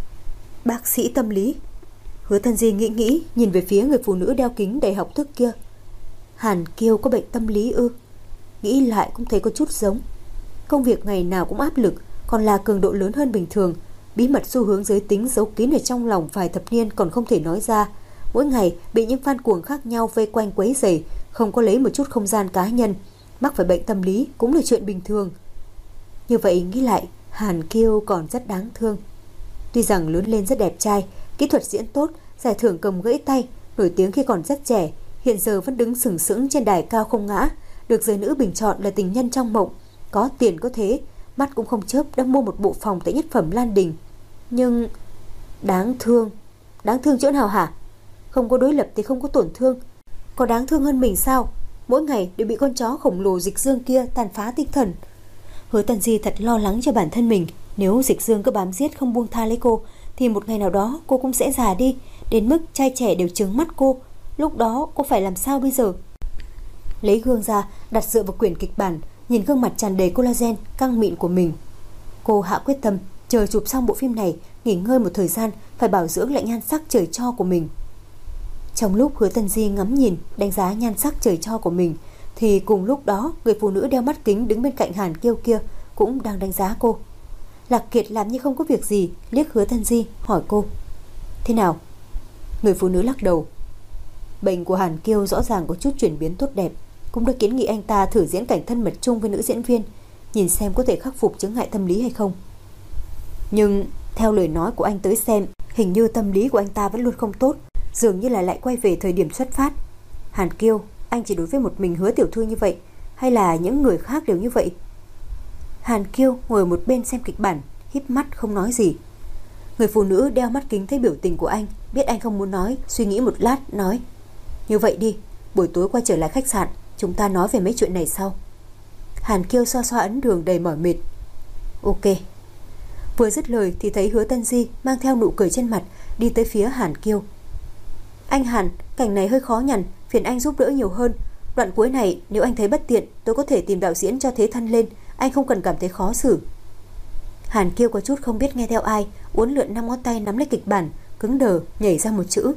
Bác sĩ tâm lý? Hứa Tân Di nghĩ, nhìn về phía người phụ nữ đeo kính đầy học thức kia. Hàn Kiêu có bệnh tâm lý ư? Nghĩ lại cũng thấy có chút giống. Công việc ngày nào cũng áp lực, còn là cường độ lớn hơn bình thường. Bí mật xu hướng giới tính giấu kín ở trong lòng vài thập niên còn không thể nói ra. Mỗi ngày bị những fan cuồng khác nhau vây quanh quấy rầy, không có lấy một chút không gian cá nhân. Mắc phải bệnh tâm lý cũng là chuyện bình thường. Như vậy nghĩ lại, Hàn Kiêu còn rất đáng thương. Tuy rằng lớn lên rất đẹp trai, kỹ thuật diễn tốt, giải thưởng cầm gãy tay, nổi tiếng khi còn rất trẻ, hiện giờ vẫn đứng sừng sững trên đài cao không ngã, được giới nữ bình chọn là tình nhân trong mộng. Có tiền có thế, mắt cũng không chớp đã mua một bộ phòng tại nhất phẩm Lan Đình. Nhưng đáng thương chỗ nào hả? Không có đối lập thì không có tổn thương. Có đáng thương hơn mình sao? Mỗi ngày đều bị con chó khổng lồ Dịch Dương kia tàn phá tinh thần. Hứa Tân Di thật lo lắng cho bản thân mình. Nếu Dịch Dương cứ bám giết không buông tha lấy cô, thì một ngày nào đó cô cũng sẽ già đi, đến mức trai trẻ đều trừng mắt cô. Lúc đó cô phải làm sao bây giờ? Lấy gương ra, đặt dựa vào quyển kịch bản, nhìn gương mặt tràn đầy collagen căng mịn của mình. Cô hạ quyết tâm, chờ chụp xong bộ phim này, nghỉ ngơi một thời gian, phải bảo dưỡng lại nhan sắc trời cho của mình. Trong lúc Hứa Tân Di ngắm nhìn, đánh giá nhan sắc trời cho của mình, thì cùng lúc đó người phụ nữ đeo mắt kính đứng bên cạnh Hàn Kiêu kia cũng đang đánh giá cô. Lạc Kiệt làm như không có việc gì, liếc Hứa Tân Di hỏi cô: thế nào? Người phụ nữ lắc đầu. Bệnh của Hàn Kiêu rõ ràng có chút chuyển biến tốt đẹp, cũng đã kiến nghị anh ta thử diễn cảnh thân mật chung với nữ diễn viên, nhìn xem có thể khắc phục chứng ngại tâm lý hay không. Nhưng theo lời nói của anh tới xem, hình như tâm lý của anh ta vẫn luôn không tốt, dường như là lại quay về thời điểm xuất phát. Hàn Kiêu, anh chỉ đối với một mình Hứa tiểu thư như vậy, hay là những người khác đều như vậy? Hàn Kiêu ngồi một bên xem kịch bản, híp mắt không nói gì. Người phụ nữ đeo mắt kính thấy biểu tình của anh, biết anh không muốn nói, suy nghĩ một lát nói: như vậy đi, buổi tối quay trở lại khách sạn, Chúng ta nói về mấy chuyện này sau. Hàn Kiêu xoa xoa ấn đường đầy mỏi mệt. Ok. Vừa dứt lời thì thấy Hứa Tân Di mang theo nụ cười trên mặt đi tới phía Hàn Kiêu. Anh Hàn, cảnh này hơi khó nhằn, phiền anh giúp đỡ nhiều hơn. Đoạn cuối này nếu anh thấy bất tiện, tôi có thể tìm đạo diễn cho thế thân lên, anh không cần cảm thấy khó xử. Hàn Kiêu có chút không biết nghe theo ai, uốn lượn 5 ngón tay nắm lấy kịch bản, cứng đờ nhảy ra một chữ.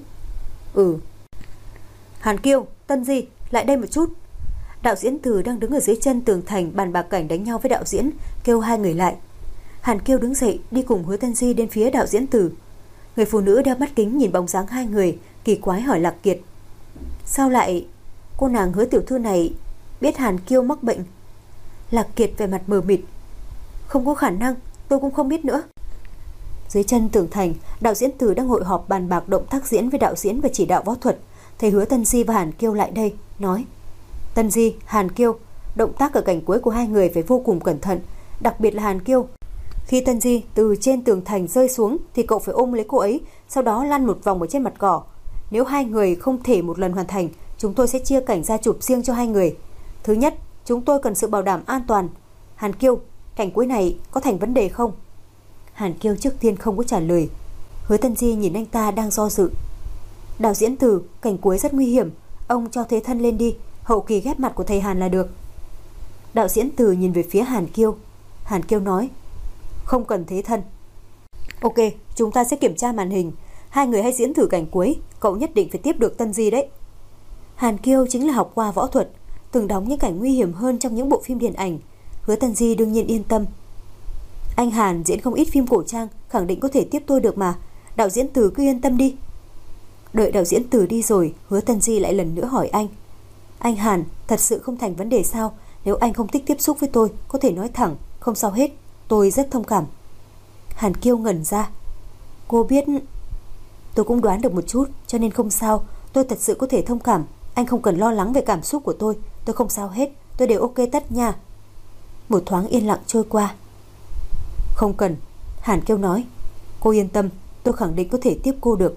Hàn Kiêu, Tân Di, lại đây một chút. Đạo diễn Từ đang đứng ở dưới chân tường thành bàn bạc cảnh đánh nhau với đạo diễn, kêu hai người lại. Hàn Kiêu đứng dậy đi cùng Hứa Tân Di đến phía đạo diễn Từ. Người phụ nữ đeo mắt kính nhìn bóng dáng hai người, kỳ quái hỏi Lạc Kiệt. Sao lại... Cô nàng Hứa tiểu thư này biết Hàn Kiêu mắc bệnh? Lạc Kiệt về mặt mờ mịt. Không có khả năng, tôi cũng không biết nữa. Dưới chân tường thành, đạo diễn Từ đang hội họp bàn bạc động tác diễn với đạo diễn và chỉ đạo võ thuật. Thấy Hứa Tân Di và Hàn Kiêu lại đây, nói: Tân Di, Hàn Kiêu, động tác ở cảnh cuối của hai người phải vô cùng cẩn thận, đặc biệt là Hàn Kiêu. Khi Tân Di từ trên tường thành rơi xuống thì cậu phải ôm lấy cô ấy, sau đó lăn một vòng ở trên mặt cỏ. Nếu hai người không thể một lần hoàn thành, chúng tôi sẽ chia cảnh ra chụp riêng cho hai người. Thứ nhất, chúng tôi cần sự bảo đảm an toàn. Hàn Kiêu, cảnh cuối này có thành vấn đề không? Hàn Kiêu trước tiên không có trả lời. Hứa Tân Di nhìn anh ta đang do dự. Đạo diễn Từ, cảnh cuối rất nguy hiểm, ông cho thế thân lên đi, hậu kỳ ghép mặt của thầy Hàn là được. Đạo diễn Từ nhìn về phía Hàn Kiêu. Hàn Kiêu nói: Không cần thế thân. Ok, chúng ta sẽ kiểm tra màn hình. Hai người hãy diễn thử cảnh cuối, cậu nhất định phải tiếp được Tân Di đấy. Hàn Kiêu chính là học qua võ thuật, từng đóng những cảnh nguy hiểm hơn trong những bộ phim điện ảnh. Hứa Tân Di đương nhiên yên tâm. Anh Hàn diễn không ít phim cổ trang, khẳng định có thể tiếp tôi được mà. Đạo diễn Từ cứ yên tâm đi. Đợi đạo diễn Từ đi rồi, Hứa Tân Di lại lần nữa hỏi anh: Anh Hàn, thật sự không thành vấn đề sao? Nếu anh không thích tiếp xúc với tôi, có thể nói thẳng, không sao hết, tôi rất thông cảm. Hàn Kiêu ngẩn ra. Cô biết... Tôi cũng đoán được một chút, cho nên không sao. Tôi thật sự có thể thông cảm. Anh không cần lo lắng về cảm xúc của tôi không sao hết, tôi đều ok tất nha. Một thoáng yên lặng trôi qua. Không cần, Hàn Kiêu nói. Cô yên tâm, tôi khẳng định có thể tiếp cô được.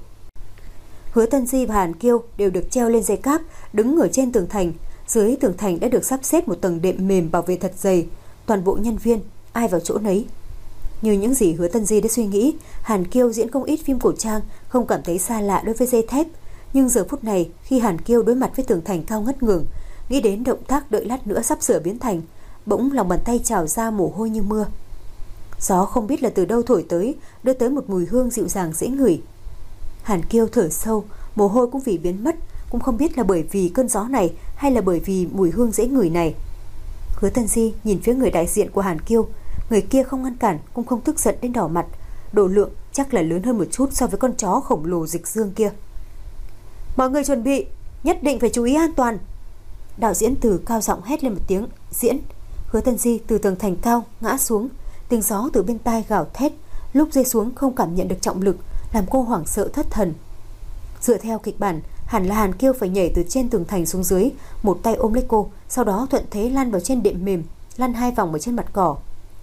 Hứa Tân Di và Hàn Kiêu đều được treo lên dây cáp, đứng ở trên tường thành. Dưới tường thành đã được sắp xếp một tầng đệm mềm bảo vệ thật dày. Toàn bộ nhân viên, ai vào chỗ nấy. Như những gì Hứa Tân Di đã suy nghĩ, Hàn Kiêu diễn không ít phim cổ trang, không cảm thấy xa lạ đối với dây thép. Nhưng giờ phút này, khi Hàn Kiêu đối mặt với tường thành cao ngất ngưởng, nghĩ đến động tác đợi lát nữa sắp sửa biến thành, bỗng lòng bàn tay trào ra mồ hôi như mưa. Gió không biết là từ đâu thổi tới, đưa tới một mùi hương dịu dàng dễ ngửi. Hàn Kiêu thở sâu, mồ hôi cũng vì biến mất, cũng không biết là bởi vì cơn gió này hay là bởi vì mùi hương dễ ngửi này. Hứa Tân Di nhìn phía người đại diện của Hàn Kiêu, người kia không ngăn cản, cũng không tức giận đến đỏ mặt, độ lượng chắc là lớn hơn một chút so với con chó khổng lồ Dịch Dương kia. Mọi người chuẩn bị, nhất định phải chú ý an toàn. Đạo diễn Từ cao giọng hét lên một tiếng, diễn. Hứa Tân Di từ tầng thành cao ngã xuống, tiếng gió từ bên tai gào thét, lúc rơi xuống không cảm nhận được trọng lực, làm cô hoảng sợ thất thần. Dựa theo kịch bản, hẳn là Hàn Kiêu phải nhảy từ trên tường thành xuống dưới, một tay ôm lấy cô, sau đó thuận thế lăn vào trên đệm mềm, lăn 2 vòng ở trên mặt cỏ.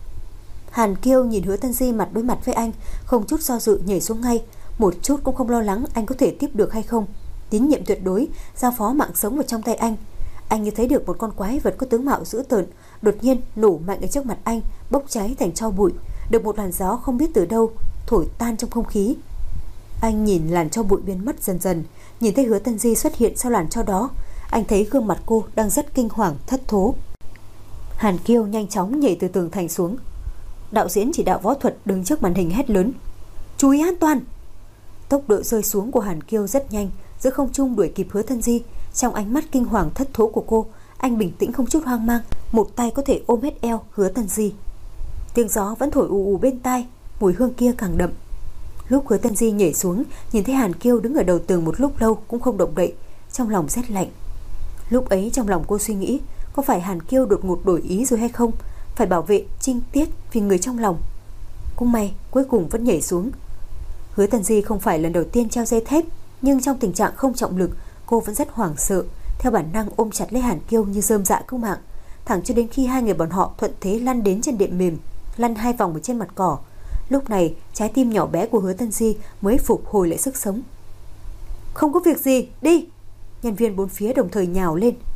Hàn Kiêu nhìn Hứa Tân Di mặt đối mặt với anh, không chút do dự nhảy xuống ngay, một chút cũng không lo lắng anh có thể tiếp được hay không. Tín nhiệm tuyệt đối, giao phó mạng sống vào trong tay anh. Anh như thấy được một con quái vật có tướng mạo dữ tợn đột nhiên nổ mạnh ở trước mặt anh, bốc cháy thành tro bụi, được một làn gió không biết từ đâu thổi tan trong không khí. Anh nhìn làn tro bụi biến mất dần dần, nhìn thấy Hứa Tân Di xuất hiện sau làn tro đó, anh thấy gương mặt cô đang rất kinh hoàng thất thố. Hàn Kiêu nhanh chóng nhảy từ tường thành xuống. Đạo diễn chỉ đạo võ thuật đứng trước màn hình hét lớn: Chú ý an toàn! Tốc độ rơi xuống của Hàn Kiêu rất nhanh, giữa không trung đuổi kịp Hứa Tân Di. Trong ánh mắt kinh hoàng thất thố của cô, anh bình tĩnh không chút hoang mang, một tay có thể ôm hết eo Hứa Tân Di. Tiếng gió vẫn thổi ù ù bên tai, mùi hương kia càng đậm. Lúc Hứa Tân Di nhảy xuống, nhìn thấy Hàn Kiêu đứng ở đầu tường một lúc lâu cũng không động đậy, trong lòng rét lạnh. Lúc ấy trong lòng cô suy nghĩ, có phải Hàn Kiêu đột ngột đổi ý rồi hay không, phải bảo vệ trinh tiết vì người trong lòng. Cũng may cuối cùng vẫn nhảy xuống. Hứa Tân Di không phải lần đầu tiên treo dây thép, nhưng trong tình trạng không trọng lực, cô vẫn rất hoảng sợ, theo bản năng ôm chặt lấy Hàn Kiêu như rơm rạ cứu mạng, thẳng cho đến khi hai người bọn họ thuận thế lăn đến trên đệm mềm, lăn 2 vòng ở trên mặt cỏ. Lúc này trái tim nhỏ bé của Hứa Tân Di mới phục hồi lại sức sống. Không có việc gì, đi! Nhân viên bốn phía đồng thời nhào lên.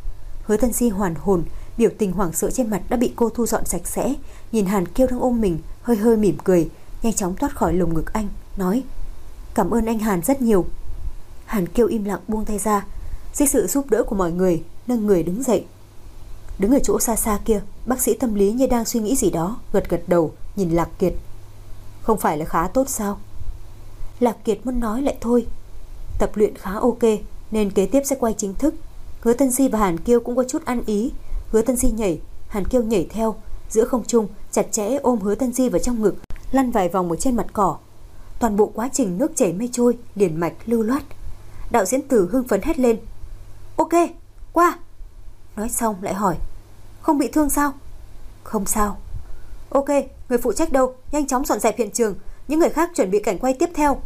Hứa Tân Di hoàn hồn, biểu tình hoảng sợ trên mặt đã bị cô thu dọn sạch sẽ, nhìn Hàn Kiêu đang ôm mình, hơi hơi mỉm cười, nhanh chóng thoát khỏi lồng ngực anh, nói: "Cảm ơn anh Hàn rất nhiều." Hàn Kiêu im lặng buông tay ra, dưới sự giúp đỡ của mọi người, nâng người đứng dậy. Đứng ở chỗ xa xa kia, bác sĩ tâm lý như đang suy nghĩ gì đó, gật gật đầu, nhìn Lạc Kiệt. "Không phải là khá tốt sao?" Lạc Kiệt muốn nói lại thôi. Tập luyện khá ok, nên kế tiếp sẽ quay chính thức. Hứa Tân Di và Hàn Kiêu cũng có chút ăn ý. Hứa Tân Di nhảy, Hàn Kiêu nhảy theo, giữa không trung chặt chẽ ôm Hứa Tân Di vào trong ngực, lăn vài vòng ở trên mặt cỏ. Toàn bộ quá trình nước chảy mây trôi, liền mạch lưu loát. Đạo diễn Từ hưng phấn hét lên: "Ok, qua!" Nói xong lại hỏi: "Không bị thương sao?" "Không sao." "Ok, người phụ trách đâu? Nhanh chóng dọn dẹp hiện trường, những người khác chuẩn bị cảnh quay tiếp theo."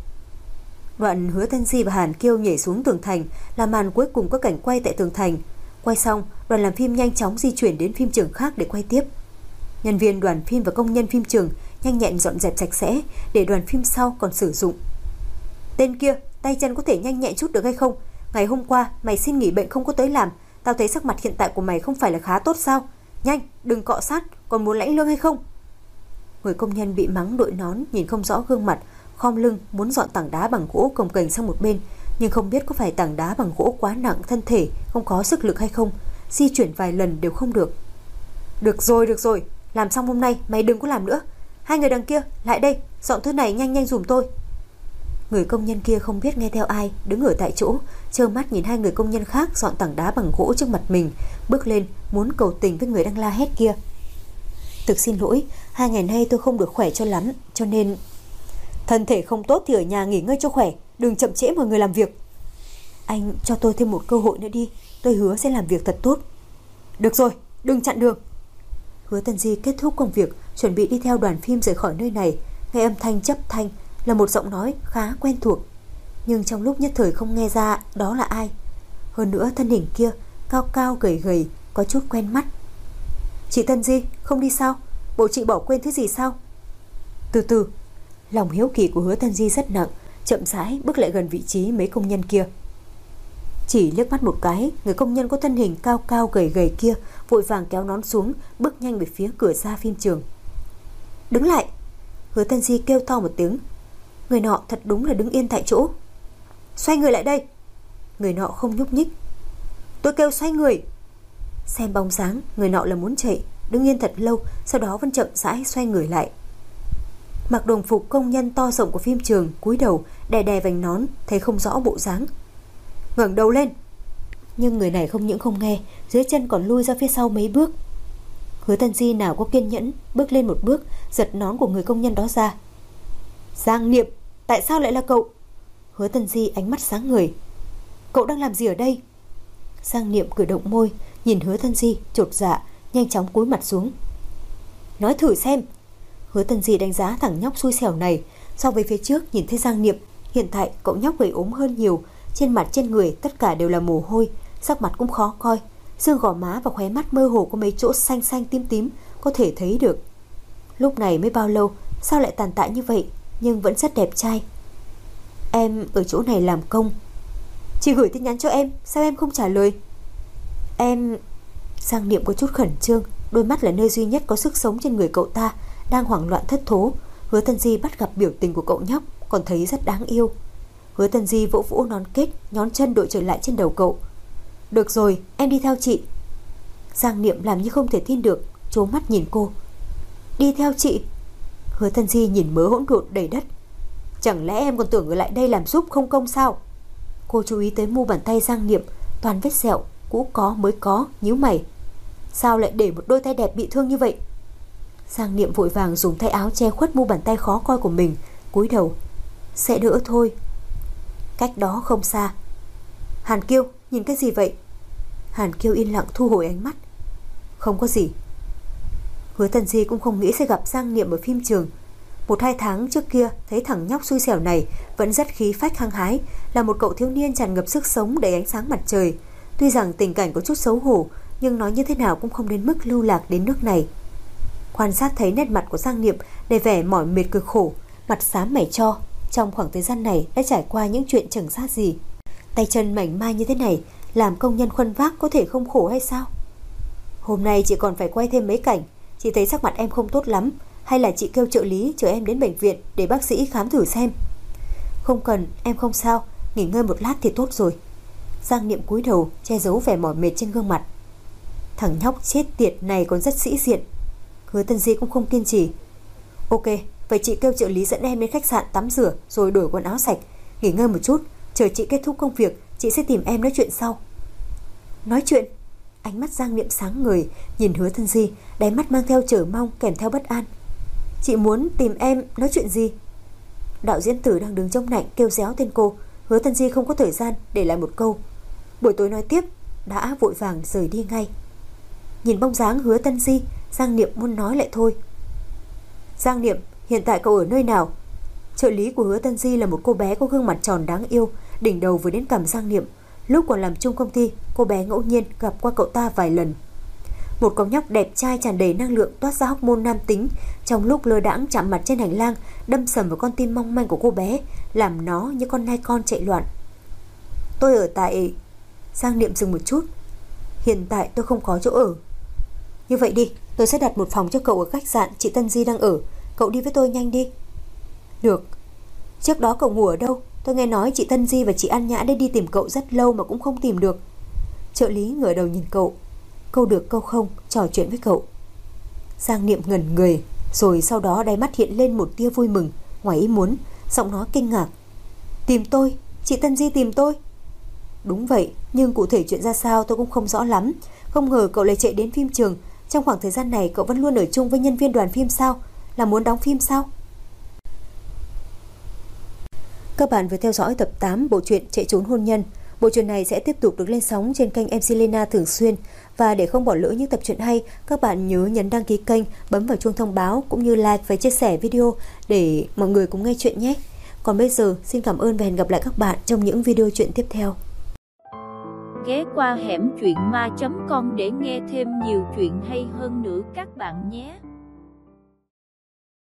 Đoạn Hứa Tân Di và Hàn Kiêu nhảy xuống tường thành là màn cuối cùng có cảnh quay tại tường thành. Quay xong, đoàn làm phim nhanh chóng di chuyển đến phim trường khác để quay tiếp. Nhân viên đoàn phim và công nhân phim trường nhanh nhẹn dọn dẹp sạch sẽ để đoàn phim sau còn sử dụng. "Tên kia, tay chân có thể nhanh nhẹn chút được hay không? Ngày hôm qua mày xin nghỉ bệnh không có tới làm, tao thấy sắc mặt hiện tại của mày không phải là khá tốt sao? Nhanh, đừng cọ sát, còn muốn lãnh lương hay không?" Người công nhân bị mắng đội nón nhìn không rõ gương mặt, khom lưng muốn dọn tảng đá bằng gỗ cồng kềnh sang một bên, nhưng không biết có phải tảng đá bằng gỗ quá nặng, thân thể không có sức lực hay không, di chuyển vài lần đều không được. Được rồi, làm xong hôm nay mày đừng có làm nữa. Hai người đằng kia, lại đây, dọn thứ này nhanh nhanh giùm tôi." Người công nhân kia không biết nghe theo ai, đứng ở tại chỗ, trơ mắt nhìn hai người công nhân khác dọn tảng đá bằng gỗ trước mặt mình, bước lên muốn cầu tình với người đang la hét kia. "Thực xin lỗi, 2 ngày nay tôi không được khỏe cho lắm, cho nên..." "Thân thể không tốt thì ở nhà nghỉ ngơi cho khỏe, đừng chậm trễ mọi người làm việc." "Anh cho tôi thêm một cơ hội nữa đi, tôi hứa sẽ làm việc thật tốt." "Được rồi, đừng chặn đường." Hứa Tân Di kết thúc công việc, chuẩn bị đi theo đoàn phim rời khỏi nơi này, nghe âm thanh chấp thanh là một giọng nói khá quen thuộc, nhưng trong lúc nhất thời không nghe ra đó là ai. Hơn nữa thân hình kia cao cao gầy gầy, có chút quen mắt. "Chị Tân Di, không đi sao? Bộ chị bỏ quên thứ gì sao?" Từ từ, lòng hiếu kỳ của Hứa Tân Di rất nặng, chậm rãi bước lại gần vị trí mấy công nhân kia. Chỉ liếc mắt một cái, người công nhân có thân hình cao cao gầy gầy kia vội vàng kéo nón xuống, bước nhanh về phía cửa ra phim trường. "Đứng lại!" Hứa Tân Di kêu to một tiếng. Người nọ thật đúng là đứng yên tại chỗ. "Xoay người lại đây!" Người nọ không nhúc nhích. "Tôi kêu xoay người!" Xem bóng dáng, người nọ là muốn chạy, đứng yên thật lâu, sau đó vẫn chậm rãi xoay người lại. Mặc đồng phục công nhân to rộng của phim trường, cúi đầu đè đè vành nón, thấy không rõ bộ dáng. "Ngẩng đầu lên!" Nhưng người này không những không nghe, dưới chân còn lui ra phía sau mấy bước. Hứa Tân Di nào có kiên nhẫn, bước lên một bước, giật nón của người công nhân đó ra. "Giang Niệm, tại sao lại là cậu?" Hứa Tân Di ánh mắt sáng ngời. "Cậu đang làm gì ở đây?" Giang Niệm cử động môi, nhìn Hứa Tân Di chột dạ, nhanh chóng cúi mặt xuống. "Nói thử xem." Hứa Tân Di đánh giá thằng nhóc xui xẻo này, so với phía trước nhìn thấy Giang Niệm, hiện tại cậu nhóc gầy ốm hơn nhiều, trên mặt trên người tất cả đều là mồ hôi, sắc mặt cũng khó coi, xương gò má và khóe mắt mơ hồ có mấy chỗ xanh xanh tím tím có thể thấy được. Lúc này mới bao lâu, sao lại tàn tạ như vậy, nhưng vẫn rất đẹp trai. "Em ở chỗ này làm công. Chị gửi tin nhắn cho em, sao em không trả lời?" "Em..." Giang Niệm có chút khẩn trương, đôi mắt là nơi duy nhất có sức sống trên người cậu ta, đang hoảng loạn thất thố. Hứa Tân Di bắt gặp biểu tình của cậu nhóc, còn thấy rất đáng yêu. Hứa Tân Di vỗ vỗ nón kết, nhón chân đội trở lại trên đầu cậu. "Được rồi, em đi theo chị." Giang Niệm làm như không thể tin được, trố mắt nhìn cô. "Đi theo chị?" Hứa Tân Di nhìn mớ hỗn độn đầy đất. "Chẳng lẽ em còn tưởng ở lại đây làm giúp không công sao?" Cô chú ý tới mu bàn tay Giang Niệm, toàn vết sẹo, cũ có mới có, nhíu mày. "Sao lại để một đôi tay đẹp bị thương như vậy?" Giang Niệm vội vàng dùng tay áo che khuất mu bàn tay khó coi của mình, cúi đầu. "Sẽ đỡ thôi." Cách đó không xa. "Hàn Kiêu, nhìn cái gì vậy?" Hàn Kiêu yên lặng thu hồi ánh mắt. "Không có gì." Hứa Tân Di cũng không nghĩ sẽ gặp Giang Niệm ở phim trường. 1-2 tháng trước kia thấy thằng nhóc xui xẻo này vẫn rất khí phách hăng hái, là một cậu thiếu niên tràn ngập sức sống đầy ánh sáng mặt trời. Tuy rằng tình cảnh có chút xấu hổ, nhưng nói như thế nào cũng không đến mức lưu lạc đến nước này. Quan sát thấy nét mặt của Giang Niệm đầy vẻ mỏi mệt cực khổ, mặt xám mày cho. Trong khoảng thời gian này đã trải qua những chuyện chẳng ra gì. Tay chân mảnh mai như thế này, Làm công nhân khuân vác có thể không khổ hay sao? Hôm nay chị còn phải quay thêm mấy cảnh. Chị thấy sắc mặt em không tốt lắm. Hay là chị kêu trợ lý chở em đến bệnh viện để bác sĩ khám thử xem? Không cần, em không sao. Nghỉ ngơi một lát thì tốt rồi. Giang Niệm cúi đầu che giấu vẻ mỏi mệt trên gương mặt. Thằng nhóc chết tiệt này còn rất sĩ diện. Hứa Tân Di cũng không kiên trì. Ok, vậy chị kêu trợ lý dẫn em đến khách sạn tắm rửa rồi đổi quần áo sạch, nghỉ ngơi một chút, chờ chị kết thúc công việc chị sẽ tìm em nói chuyện sau. Nói chuyện? Ánh mắt Giang Niệm sáng ngời nhìn Hứa Tân Di, đáy mắt mang theo chờ mong kèm theo bất an. Chị muốn tìm em nói chuyện gì? Đạo diễn Tử đang đứng trong lạnh kêu réo tên cô. Hứa Tân Di không có thời gian để lại một câu. Buổi tối nói tiếp, đã vội vàng rời đi ngay. Nhìn bóng dáng Hứa Tân Di, Giang Niệm muốn nói lại thôi. Giang Niệm, hiện tại cậu ở nơi nào? Trợ lý của Hứa Tân Di là một cô bé có gương mặt tròn đáng yêu, đỉnh đầu vừa đến cằm Giang Niệm. Lúc còn làm chung công ty, cô bé ngẫu nhiên gặp qua cậu ta vài lần. Một cậu nhóc đẹp trai tràn đầy năng lượng toát ra hormone nam tính, trong lúc lơ đãng chạm mặt trên hành lang, đâm sầm vào con tim mong manh của cô bé, làm nó như con nai con chạy loạn. Tôi ở tại... Giang Niệm dừng một chút. Hiện tại tôi không có chỗ ở. Như vậy đi, tôi sẽ đặt một phòng cho cậu ở khách sạn chị Tân Di đang ở. Cậu đi với tôi nhanh đi. Được. Trước đó cậu ngủ ở đâu? Tôi nghe nói chị Tân Di và chị An Nhã đã đi tìm cậu rất lâu mà cũng không tìm được. Trợ lý ngửa đầu nhìn cậu, câu được câu không trò chuyện với cậu. Giang Niệm ngẩn người, rồi sau đó đáy mắt hiện lên một tia vui mừng ngoài ý muốn, giọng nói kinh ngạc. Tìm tôi? Chị Tân Di tìm tôi? Đúng vậy, nhưng cụ thể chuyện ra sao tôi cũng không rõ lắm. Không ngờ cậu lại chạy đến phim trường. Trong khoảng thời gian này cậu vẫn luôn ở chung với nhân viên đoàn phim sao? Là muốn đóng phim sao? Các bạn vừa theo dõi tập 8 bộ truyện Chạy trốn hôn nhân. Bộ truyện này sẽ tiếp tục được lên sóng trên kênh MC Lena thường xuyên. Và để không bỏ lỡ những tập truyện hay, các bạn nhớ nhấn đăng ký kênh, bấm vào chuông thông báo cũng như like và chia sẻ video để mọi người cùng nghe chuyện nhé. Còn bây giờ, xin cảm ơn và hẹn gặp lại các bạn trong những video truyện tiếp theo. Ghé qua hẻm truyện ma.com để nghe thêm nhiều chuyện hay hơn nữa các bạn nhé.